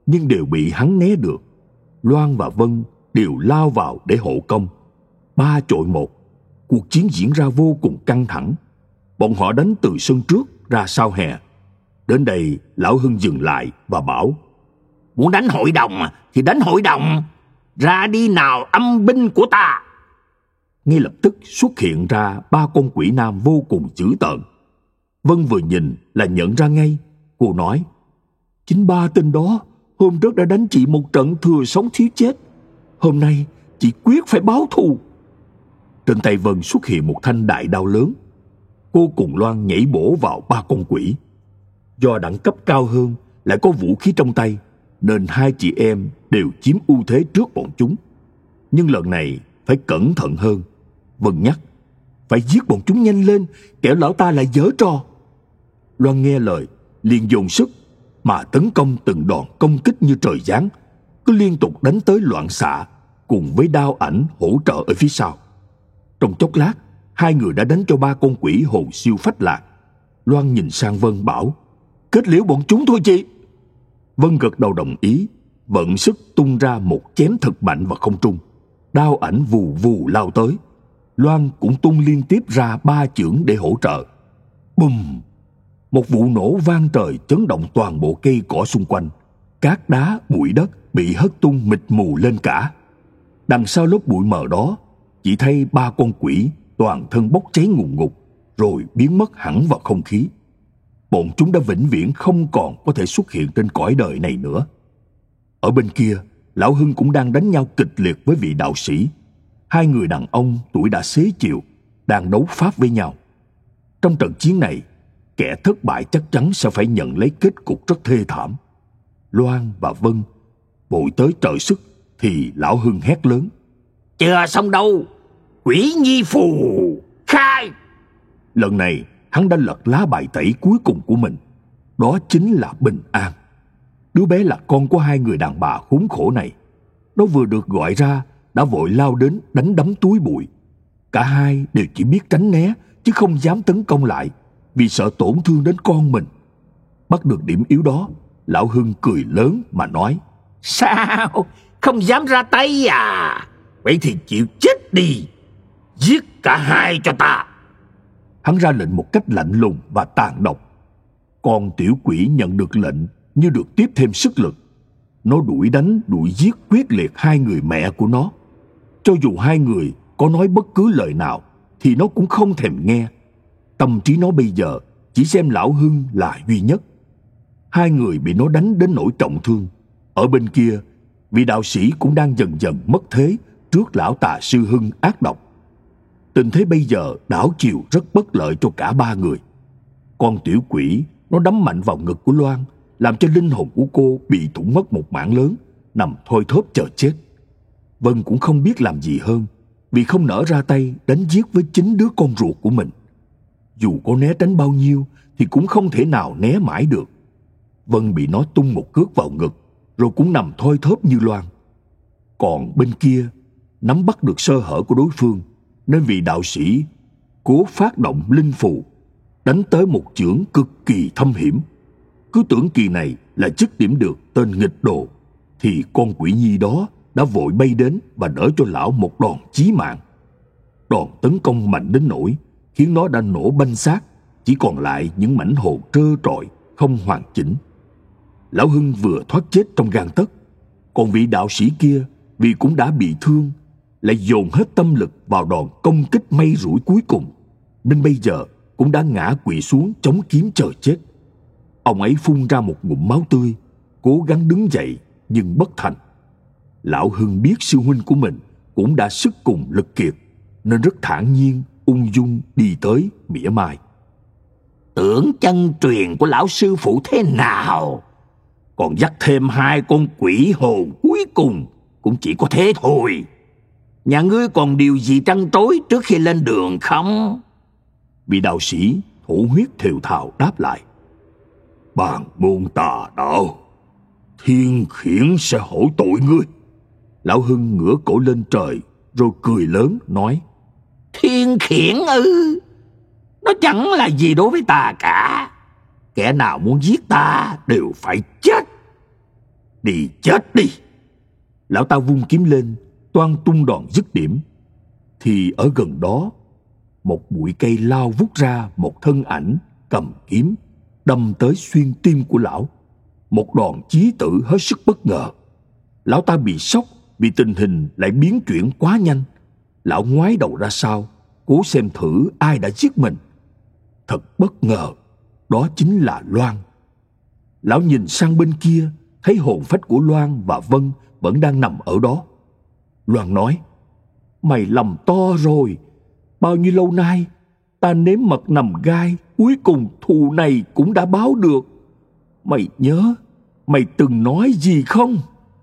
nhưng đều bị hắn né được. Loan và Vân đều lao vào để hộ công. 3 chọi 1, cuộc chiến diễn ra vô cùng căng thẳng. Bọn họ đánh từ sân trước ra sau hè. Đến đây, Lão Hưng dừng lại và bảo: Muốn đánh hội đồng thì đánh hội đồng, ra đi nào âm binh của ta. Ngay lập tức xuất hiện ra 3 con quỷ nam vô cùng dữ tợn. Vân vừa nhìn là nhận ra ngay. Cô nói: Chính 3 tên đó hôm trước đã đánh chị một trận thừa sống thiếu chết. Hôm nay chị quyết phải báo thù. Trên tay Vân xuất hiện một thanh đại đao lớn. Cô cùng Loan nhảy bổ vào 3 con quỷ. Do đẳng cấp cao hơn, lại có vũ khí trong tay, nên 2 chị em đều chiếm ưu thế trước bọn chúng. Nhưng lần này phải cẩn thận hơn. Vân nhắc: Phải giết bọn chúng nhanh lên, kẻo lão ta lại giở trò. Loan nghe lời, liền dồn sức mà tấn công từng đòn công kích như trời giáng, cứ liên tục đánh tới loạn xạ, cùng với đao ảnh hỗ trợ ở phía sau. Trong chốc lát, 2 người đã đánh cho 3 con quỷ hồn siêu phách lạc. Loan nhìn sang Vân bảo: Kết liễu bọn chúng thôi chị. Vân gật đầu đồng ý, vận sức tung ra một chém thật mạnh vào không trung. Đao ảnh vù vù lao tới. Loan cũng tung liên tiếp ra 3 chưởng để hỗ trợ. Bùm! Một vụ nổ vang trời chấn động toàn bộ cây cỏ xung quanh. Cát đá, bụi đất bị hất tung mịt mù lên cả. Đằng sau lớp bụi mờ đó, chỉ thấy 3 con quỷ toàn thân bốc cháy ngùn ngụt, rồi biến mất hẳn vào không khí. Bọn chúng đã vĩnh viễn không còn có thể xuất hiện trên cõi đời này nữa. Ở bên kia, Lão Hưng cũng đang đánh nhau kịch liệt với vị đạo sĩ. 2 người đàn ông tuổi đã xế chiều đang đấu pháp với nhau. Trong trận chiến này, kẻ thất bại chắc chắn sẽ phải nhận lấy kết cục rất thê thảm. Loan và Vân vội tới trợ sức thì Lão Hưng hét lớn: Chưa xong đâu, quỷ nhi phù khai. Lần này hắn đã lật lá bài tẩy cuối cùng của mình. Đó chính là Bình An. Đứa bé là con của 2 người đàn bà khốn khổ này. Nó vừa được gọi ra đã vội lao đến đánh đấm túi bụi. Cả hai đều chỉ biết tránh né chứ không dám tấn công lại, vì sợ tổn thương đến con mình. Bắt được điểm yếu đó, Lão Hưng cười lớn mà nói: Sao? Không dám ra tay à? Vậy thì chịu chết đi, giết cả hai cho ta. Hắn ra lệnh một cách lạnh lùng và tàn độc. Con tiểu quỷ nhận được lệnh như được tiếp thêm sức lực. Nó đuổi đánh đuổi giết quyết liệt 2 người mẹ của nó. Cho dù 2 người có nói bất cứ lời nào thì nó cũng không thèm nghe. Tâm trí nó bây giờ chỉ xem Lão Hưng là duy nhất. 2 người bị nó đánh đến nỗi trọng thương. Ở bên kia, vị đạo sĩ cũng đang dần dần mất thế trước lão tà sư Hưng ác độc. Tình thế bây giờ đảo chiều rất bất lợi cho cả 3 người. Con tiểu quỷ nó đấm mạnh vào ngực của Loan, làm cho linh hồn của cô bị thủng mất một mảng lớn, nằm thoi thóp chờ chết. Vân cũng không biết làm gì hơn, vì không nỡ ra tay đánh giết với chính đứa con ruột của mình. Dù có né tránh bao nhiêu thì cũng không thể nào né mãi được. Vân bị nó tung một cước vào ngực, rồi cũng nằm thoi thóp như Loan. Còn bên kia, nắm bắt được sơ hở của đối phương, nên vị đạo sĩ cố phát động linh phù, đánh tới một chưởng cực kỳ thâm hiểm. Cứ tưởng kỳ này là dứt điểm được tên nghịch đồ, thì con quỷ nhi đó đã vội bay đến và đỡ cho lão một đòn chí mạng. Đòn tấn công mạnh đến nỗi khiến nó đã nổ banh xác, chỉ còn lại những mảnh hồn trơ trọi, không hoàn chỉnh. Lão Hưng vừa thoát chết trong gang tấc, còn vị đạo sĩ kia vì cũng đã bị thương, lại dồn hết tâm lực vào đòn công kích may rủi cuối cùng, nên bây giờ cũng đã ngã quỵ xuống chống kiếm chờ chết. Ông ấy phun ra một ngụm máu tươi, cố gắng đứng dậy nhưng bất thành. Lão Hưng biết sư huynh của mình cũng đã sức cùng lực kiệt, nên rất thản nhiên, ung dung đi tới mỉa mai: Tưởng chân truyền của lão sư phụ thế nào? Còn dắt thêm 2 con quỷ hồn cuối cùng cũng chỉ có thế thôi. Nhà ngươi còn điều gì trăn trối trước khi lên đường không? Vị đạo sĩ thổ huyết thều thào đáp lại: Bàn môn tà đạo, thiên khiển sẽ hổ tội ngươi. Lão Hưng ngửa cổ lên trời rồi cười lớn nói: Thiên khiển ư? Nó chẳng là gì đối với ta cả. Kẻ nào muốn giết ta đều phải chết. Đi chết đi! Lão ta vung kiếm lên, toan tung đòn dứt điểm. Thì ở gần đó, một bụi cây lao vút ra một thân ảnh cầm kiếm, đâm tới xuyên tim của lão. Một đòn chí tử hết sức bất ngờ. Lão ta bị sốc vì tình hình lại biến chuyển quá nhanh. Lão ngoái đầu ra sau, cố xem thử ai đã giết mình. Thật bất ngờ, đó chính là Loan. Lão nhìn sang bên kia, thấy hồn phách của Loan và Vân vẫn đang nằm ở đó. Loan nói: "Mày lầm to rồi. Bao nhiêu lâu nay ta nếm mật nằm gai, cuối cùng thù này cũng đã báo được. Mày nhớ mày từng nói gì không?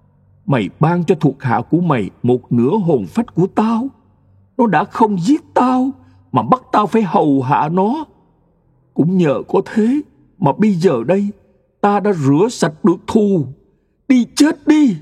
Mày ban cho thuộc hạ của mày một nửa hồn phách của tao. Nó đã không giết tao mà bắt tao phải hầu hạ nó. Cũng nhờ có thế mà bây giờ đây ta đã rửa sạch được thù. Đi chết đi!"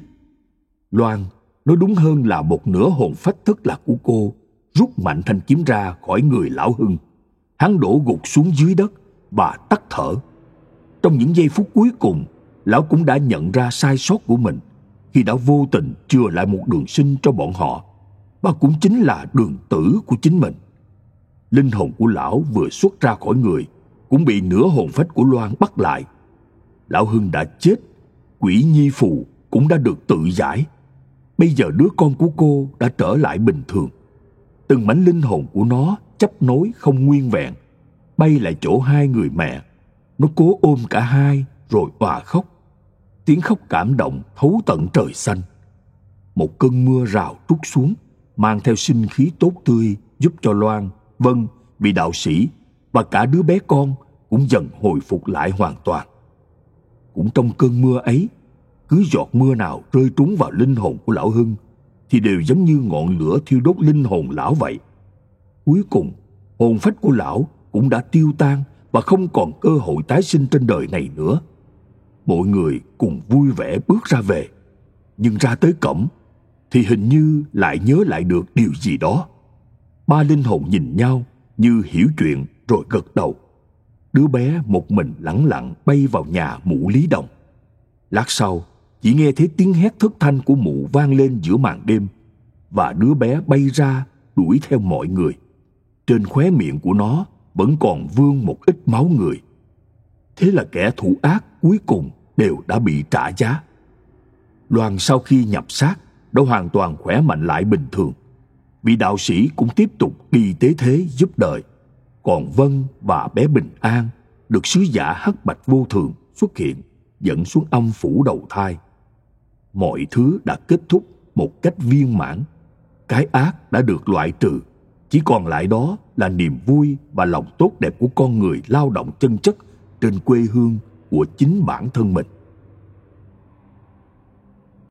Loan, nói đúng hơn là một nửa hồn phách thất lạc của cô, rút mạnh thanh kiếm ra khỏi người lão Hưng. Hắn đổ gục xuống dưới đất và tắt thở. Trong những giây phút cuối cùng, lão cũng đã nhận ra sai sót của mình khi đã vô tình chừa lại một đường sinh cho bọn họ, và cũng chính là đường tử của chính mình. Linh hồn của lão vừa xuất ra khỏi người cũng bị nửa hồn phách của Loan bắt lại. Lão Hưng đã chết, quỷ nhi phù cũng đã được tự giải. Bây giờ đứa con của cô đã trở lại bình thường. Từng mảnh linh hồn của nó chấp nối không nguyên vẹn, bay lại chỗ hai người mẹ. Nó cố ôm cả hai rồi òa khóc. Tiếng khóc cảm động thấu tận trời xanh. Một cơn mưa rào trút xuống, mang theo sinh khí tốt tươi, giúp cho Loan, Vân, vị đạo sĩ và cả đứa bé con cũng dần hồi phục lại hoàn toàn. Cũng trong cơn mưa ấy, cứ giọt mưa nào rơi trúng vào linh hồn của lão Hưng thì đều giống như ngọn lửa thiêu đốt linh hồn lão vậy. Cuối cùng, hồn phách của lão cũng đã tiêu tan và không còn cơ hội tái sinh trên đời này nữa. Mọi người cùng vui vẻ bước ra về, nhưng ra tới cổng thì hình như lại nhớ lại được điều gì đó. Ba linh hồn nhìn nhau như hiểu chuyện rồi gật đầu. Đứa bé một mình lẳng lặng bay vào nhà mụ Lý Đồng. Lát sau, chỉ nghe thấy tiếng hét thất thanh của mụ vang lên giữa màn đêm, và đứa bé bay ra đuổi theo mọi người. Trên khóe miệng của nó vẫn còn vương một ít máu người. Thế là kẻ thủ ác cuối cùng đều đã bị trả giá. Loan sau khi nhập xác đã hoàn toàn khỏe mạnh lại bình thường. Vị đạo sĩ cũng tiếp tục đi tế thế giúp đời. Còn Vân và bé Bình An được sứ giả hắc bạch vô thường xuất hiện, dẫn xuống âm phủ đầu thai. Mọi thứ đã kết thúc một cách viên mãn. Cái ác đã được loại trừ, chỉ còn lại đó là niềm vui và lòng tốt đẹp của con người lao động chân chất trên quê hương của chính bản thân mình.